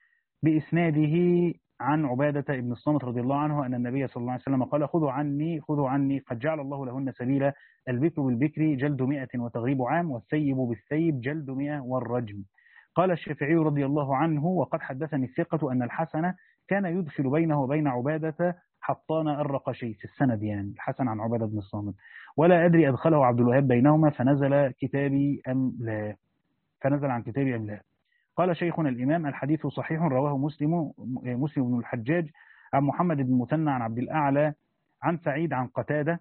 بإسناده عن عبادة بن الصامت رضي الله عنه أن النبي صلى الله عليه وسلم قال خذوا عني خذوا عني قد جعل الله لهن سبيلا، البكر بالبكر جلد مئة وتغريب عام، والثيب بالثيب جلد مئة والرجم. قال الشافعي رضي الله عنه وقد حدثني الثقة أن الحسن كان يدخل بينه وبين عبادة حطان الرقشي في السند، يعني الحسن عن عبادة بن الصامت، ولا أدري أدخله عبد الوهاب بينهما فنزل كتابي أم لا، فنزل عن كتابي أم لا. قال شيخنا الإمام الحديث صحيح رواه مسلم مسلم بن الحجاج عن محمد بن المثنى عن عبد الأعلى عن سعيد عن قتادة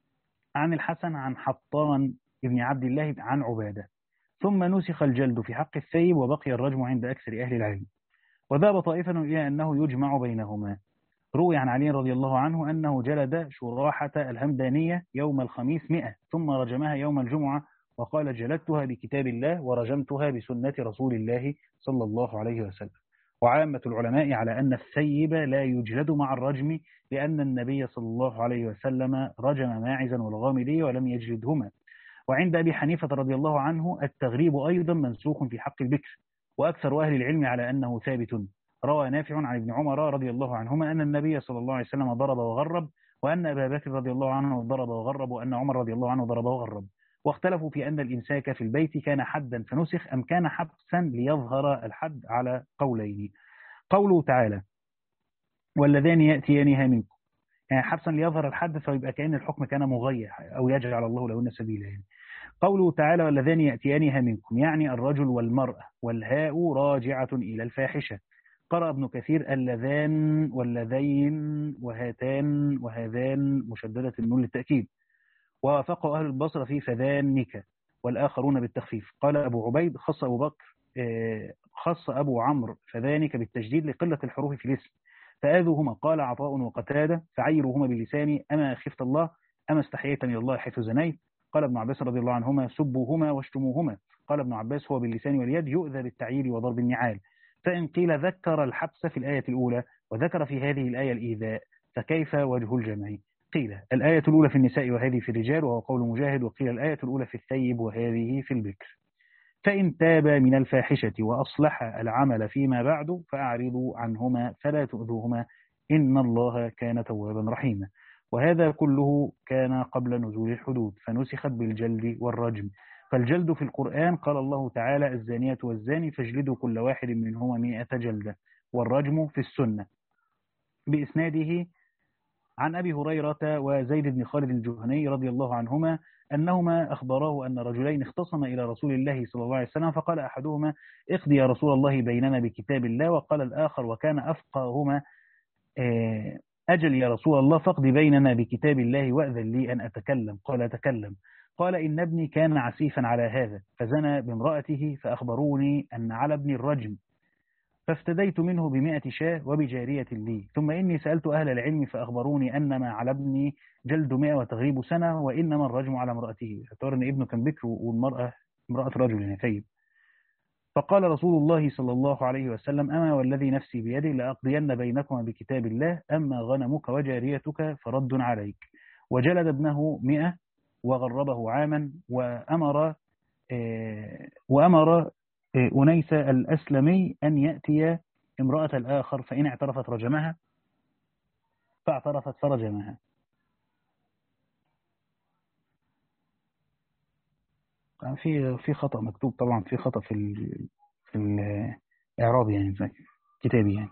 عن الحسن عن حطان بن عبد الله عن عبادة، ثم نسخ الجلد في حق الثيب وبقي الرجم عند أكثر أهل العلم. وذهب طائفة إلى أنه يجمع بينهما. روي عن علي رضي الله عنه أنه جلد شراحة الهمدانية يوم الخميس مئة ثم رجمها يوم الجمعة، وقال جلدتها بكتاب الله ورجمتها بسنة رسول الله صلى الله عليه وسلم. وعامة العلماء على أن الثيب لا يجلد مع الرجم، لأن النبي صلى الله عليه وسلم رجم ماعزا والغامدي ولم يجلدهما. وعند أبي حنيفة رضي الله عنه التغريب أيضا منسوخ في حق البكر، وأكثر أهل العلم على أنه ثابت. روى نافع عن ابن عمر رضي الله عنهما أن النبي صلى الله عليه وسلم ضرب وغرب، وأن أبا بكر رضي الله عنه ضرب وغرب، وأن عمر رضي الله عنه ضرب وغرب. واختلفوا في أن الإمساك في البيت كان حدا فنسخ أم كان حبسا ليظهر الحد على قولين. قوله تعالى واللذان يأتيانها منكم، يعني حبسا ليظهر الحد، فيبقى كأن الحكم كان مغير أو يجعل الله لهن سبيلا. يعني قوله تعالى واللذان يأتيانها منكم يعني الرجل والمرأة، والهاء راجعة إلى الفاحشة. قرأ ابن كثير اللذان واللذين وهاتان وهذان مشددة النون للتأكيد، ووافقه أهل البصرة في فذانك والآخرون بالتخفيف. قال أبو عبيد خص أبو بكر خص أبو عمرو فذانك بالتشديد لقلة الحروف في الاسم، فآذوهما. قال عطاء وقتادة فعيروهما باللسان أما خفت الله أما استحييت من الله حيث زنيت. قال ابن عباس رضي الله عنهما سبوهما واشتموهما. قال ابن عباس هو باللسان واليد يؤذى بالتعيير وضرب النعال. فإن قيل ذكر الحبس في الآية الأولى وذكر في هذه الآية الإيذاء فكيف وجه الجمع؟ قيل الآية الأولى في النساء وهذه في الرجال وهو قول مجاهد، وقيل الآية الأولى في الثيب وهذه في البكر. فإن تاب من الفاحشة وأصلح العمل فيما بعد فأعرضوا عنهما فلا تؤذوهما إن الله كان توابا رحيما. وهذا كله كان قبل نزول الحدود فنسخت بالجلد والرجم. فالجلد في القرآن قال الله تعالى الزانية والزاني فاجلدوا كل واحد منهما مئة جلدة، والرجم في السنة. بإسناده عن أبي هريرة وزيد بن خالد الجهني رضي الله عنهما أنهما أخبراه أن رجلين اختصما إلى رسول الله صلى الله عليه وسلم، فقال أحدهما اقضي يا رسول الله بيننا بكتاب الله، وقال الآخر وكان أفقهما أجل يا رسول الله فاقضي بيننا بكتاب الله وأذن لي أن أتكلم. قال أتكلم. قال إن ابني كان عسيفا على هذا فزنى بامرأته فأخبروني أن على ابني الرجم، فافتديت منه بمئة شاة وبجارية لي، ثم إني سألت أهل العلم فأخبروني أنما على ابني جلد مئة وتغريب سنة وإنما الرجم على امرأته، اعتبر أن ابنه كان بكر والمرأة امرأة رجل يعني ثيب. فقال رسول الله صلى الله عليه وسلم أما والذي نفسي بيده لأقضين بينكما بكتاب الله، أما غنمك وجاريتك فرد عليك. وجلد ابنه مئة وغربه عاما، وأمر آه وأمر أنيس الأسلمي أن يأتي امرأة الآخر فإن اعترفت رجمها، فاعترفت فرجمها. كان في في خطأ مكتوب طبعا، في خطأ في ال... في الإعراب يعني في كتابي يعني.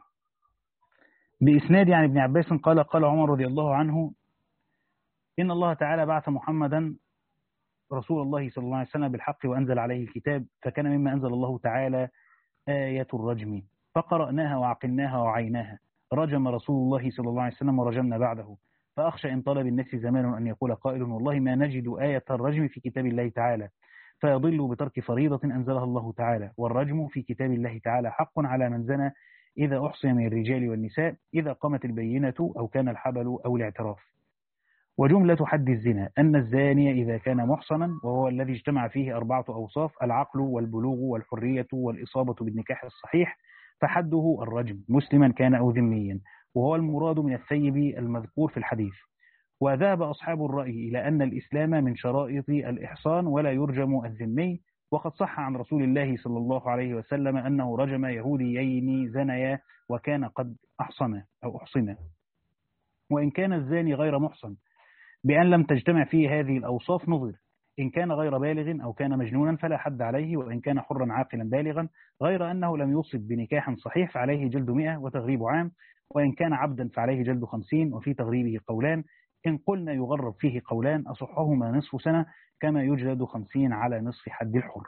بإسناد يعني ابن عباس قال قال عمر رضي الله عنه إن الله تعالى بعث محمدا رسول الله صلى الله عليه وسلم بالحق وأنزل عليه الكتاب، فكان مما أنزل الله تعالى آية الرجم، فقرأناها وعقلناها وعيناها. رجم رسول الله صلى الله عليه وسلم ورجمنا بعده، فأخشى إن طلب الناس زمان أن يقول قائل والله ما نجد آية الرجم في كتاب الله تعالى، فيضل بترك فريضة أنزلها الله تعالى. والرجم في كتاب الله تعالى حق على من زنى إذا أحصي من الرجال والنساء، إذا قامت البينة أو كان الحبل أو الاعتراف. وجملة حد الزنا أن الزاني إذا كان محصنا، وهو الذي اجتمع فيه أربعة أوصاف: العقل والبلوغ والحرية والإصابة بالنكاح الصحيح، فحده الرجم مسلما كان أو ذميا، وهو المراد من الثيب المذكور في الحديث. وذهب أصحاب الرأي إلى أن الإسلام من شرائط الإحصان ولا يرجم الذمي، وقد صح عن رسول الله صلى الله عليه وسلم أنه رجم يهوديين زنيا وكان قد أحصنا أو أحصنا. وإن كان الزاني غير محصن بأن لم تجتمع فيه هذه الأوصاف نظر، إن كان غير بالغ أو كان مجنونا فلا حد عليه، وإن كان حرا عاقلا بالغا غير أنه لم يصب بنكاح صحيح فعليه جلد مئة وتغريب عام، وإن كان عبدا فعليه جلد خمسين، وفي تغريبه قولان، إن قلنا يغرب فيه قولان أصحهما نصف سنة كما يجلد خمسين على نصف حد الحر.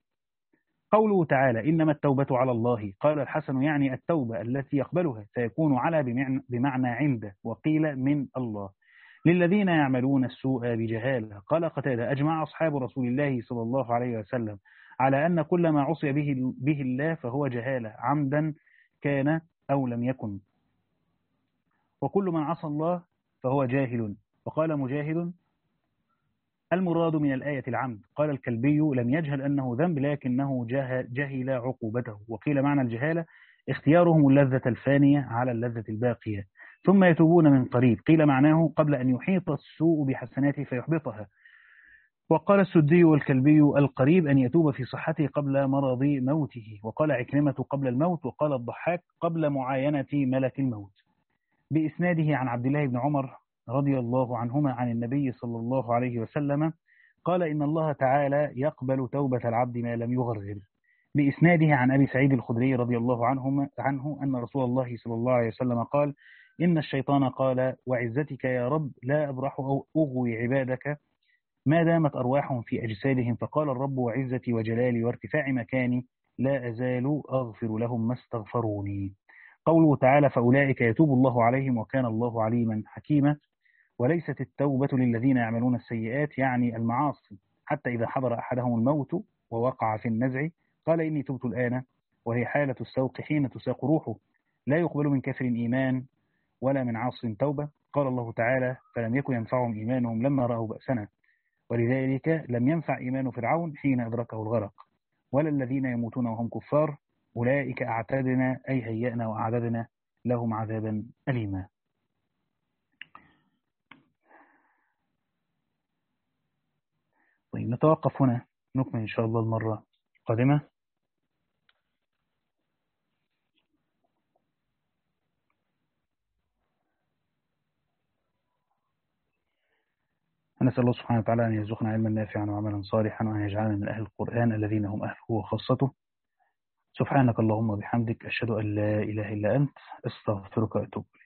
قوله تعالى إنما التوبة على الله، قال الحسن يعني التوبة التي يقبلها، فيكون على بمعنى, بمعنى عند، وقيل من الله، للذين يعملون السوء بجهالة. قال قتادة أجمع أصحاب رسول الله صلى الله عليه وسلم على أن كل ما عصي به, به الله فهو جهالة عمدا كان أو لم يكن، وكل من عصى الله فهو جاهل. وقال مجاهد المراد من الآية العمد. قال الكلبي لم يجهل أنه ذنب لكنه جهل عقوبته. وقيل معنى الجهالة اختيارهم اللذة الفانية على اللذة الباقية ثم يتوبون من قريب. قيل معناه قبل أن يحيط السوء بحسناته فيحبطها. وقال السدي والكلبي القريب أن يتوب في صحته قبل مرض موته. وقال عكرمة قبل الموت. وقال الضحاك قبل معاينة ملك الموت. بإسناده عن عبد الله بن عمر رضي الله عنهما عن النبي صلى الله عليه وسلم قال إن الله تعالى يقبل توبة العبد ما لم يغرغر. بإسناده عن أبي سعيد الخدري رضي الله عنه, عنه أن رسول الله صلى الله عليه وسلم قال إن الشيطان قال وعزتك يا رب لا أبرح أو أغوي عبادك ما دامت أرواحهم في أجسادهم، فقال الرب وعزتي وجلالي وارتفاع مكاني لا أزال أغفر لهم ما استغفروني. قوله تعالى فأولئك يتوب الله عليهم وكان الله عليما حكيما. وليست التوبة للذين يعملون السيئات يعني المعاصي حتى إذا حضر أحدهم الموت ووقع في النزع قال إني تبت الآن، وهي حالة السوق حين تساق روحه، لا يقبل من كافر إيمان ولا من عاص توبة. قال الله تعالى فلم يكن ينفعهم إيمانهم لما رأوا بأسنا، ولذلك لم ينفع إيمان فرعون حين أدركه الغرق، ولا الذين يموتون وهم كفار أولئك أعتدنا أي هيئنا وأعددنا لهم عذابا أليما. طيب نتوقف هنا، نكمل إن شاء الله المرة القادمة. نسأل الله سبحانه وتعالى أن يرزقنا علما نافعا وعملا صالحا، وأن يجعلنا من أهل القرآن الذين هم أهله وخاصته. سبحانك اللهم وبحمدك أشهد أن لا إله إلا أنت أستغفرك وأتوب.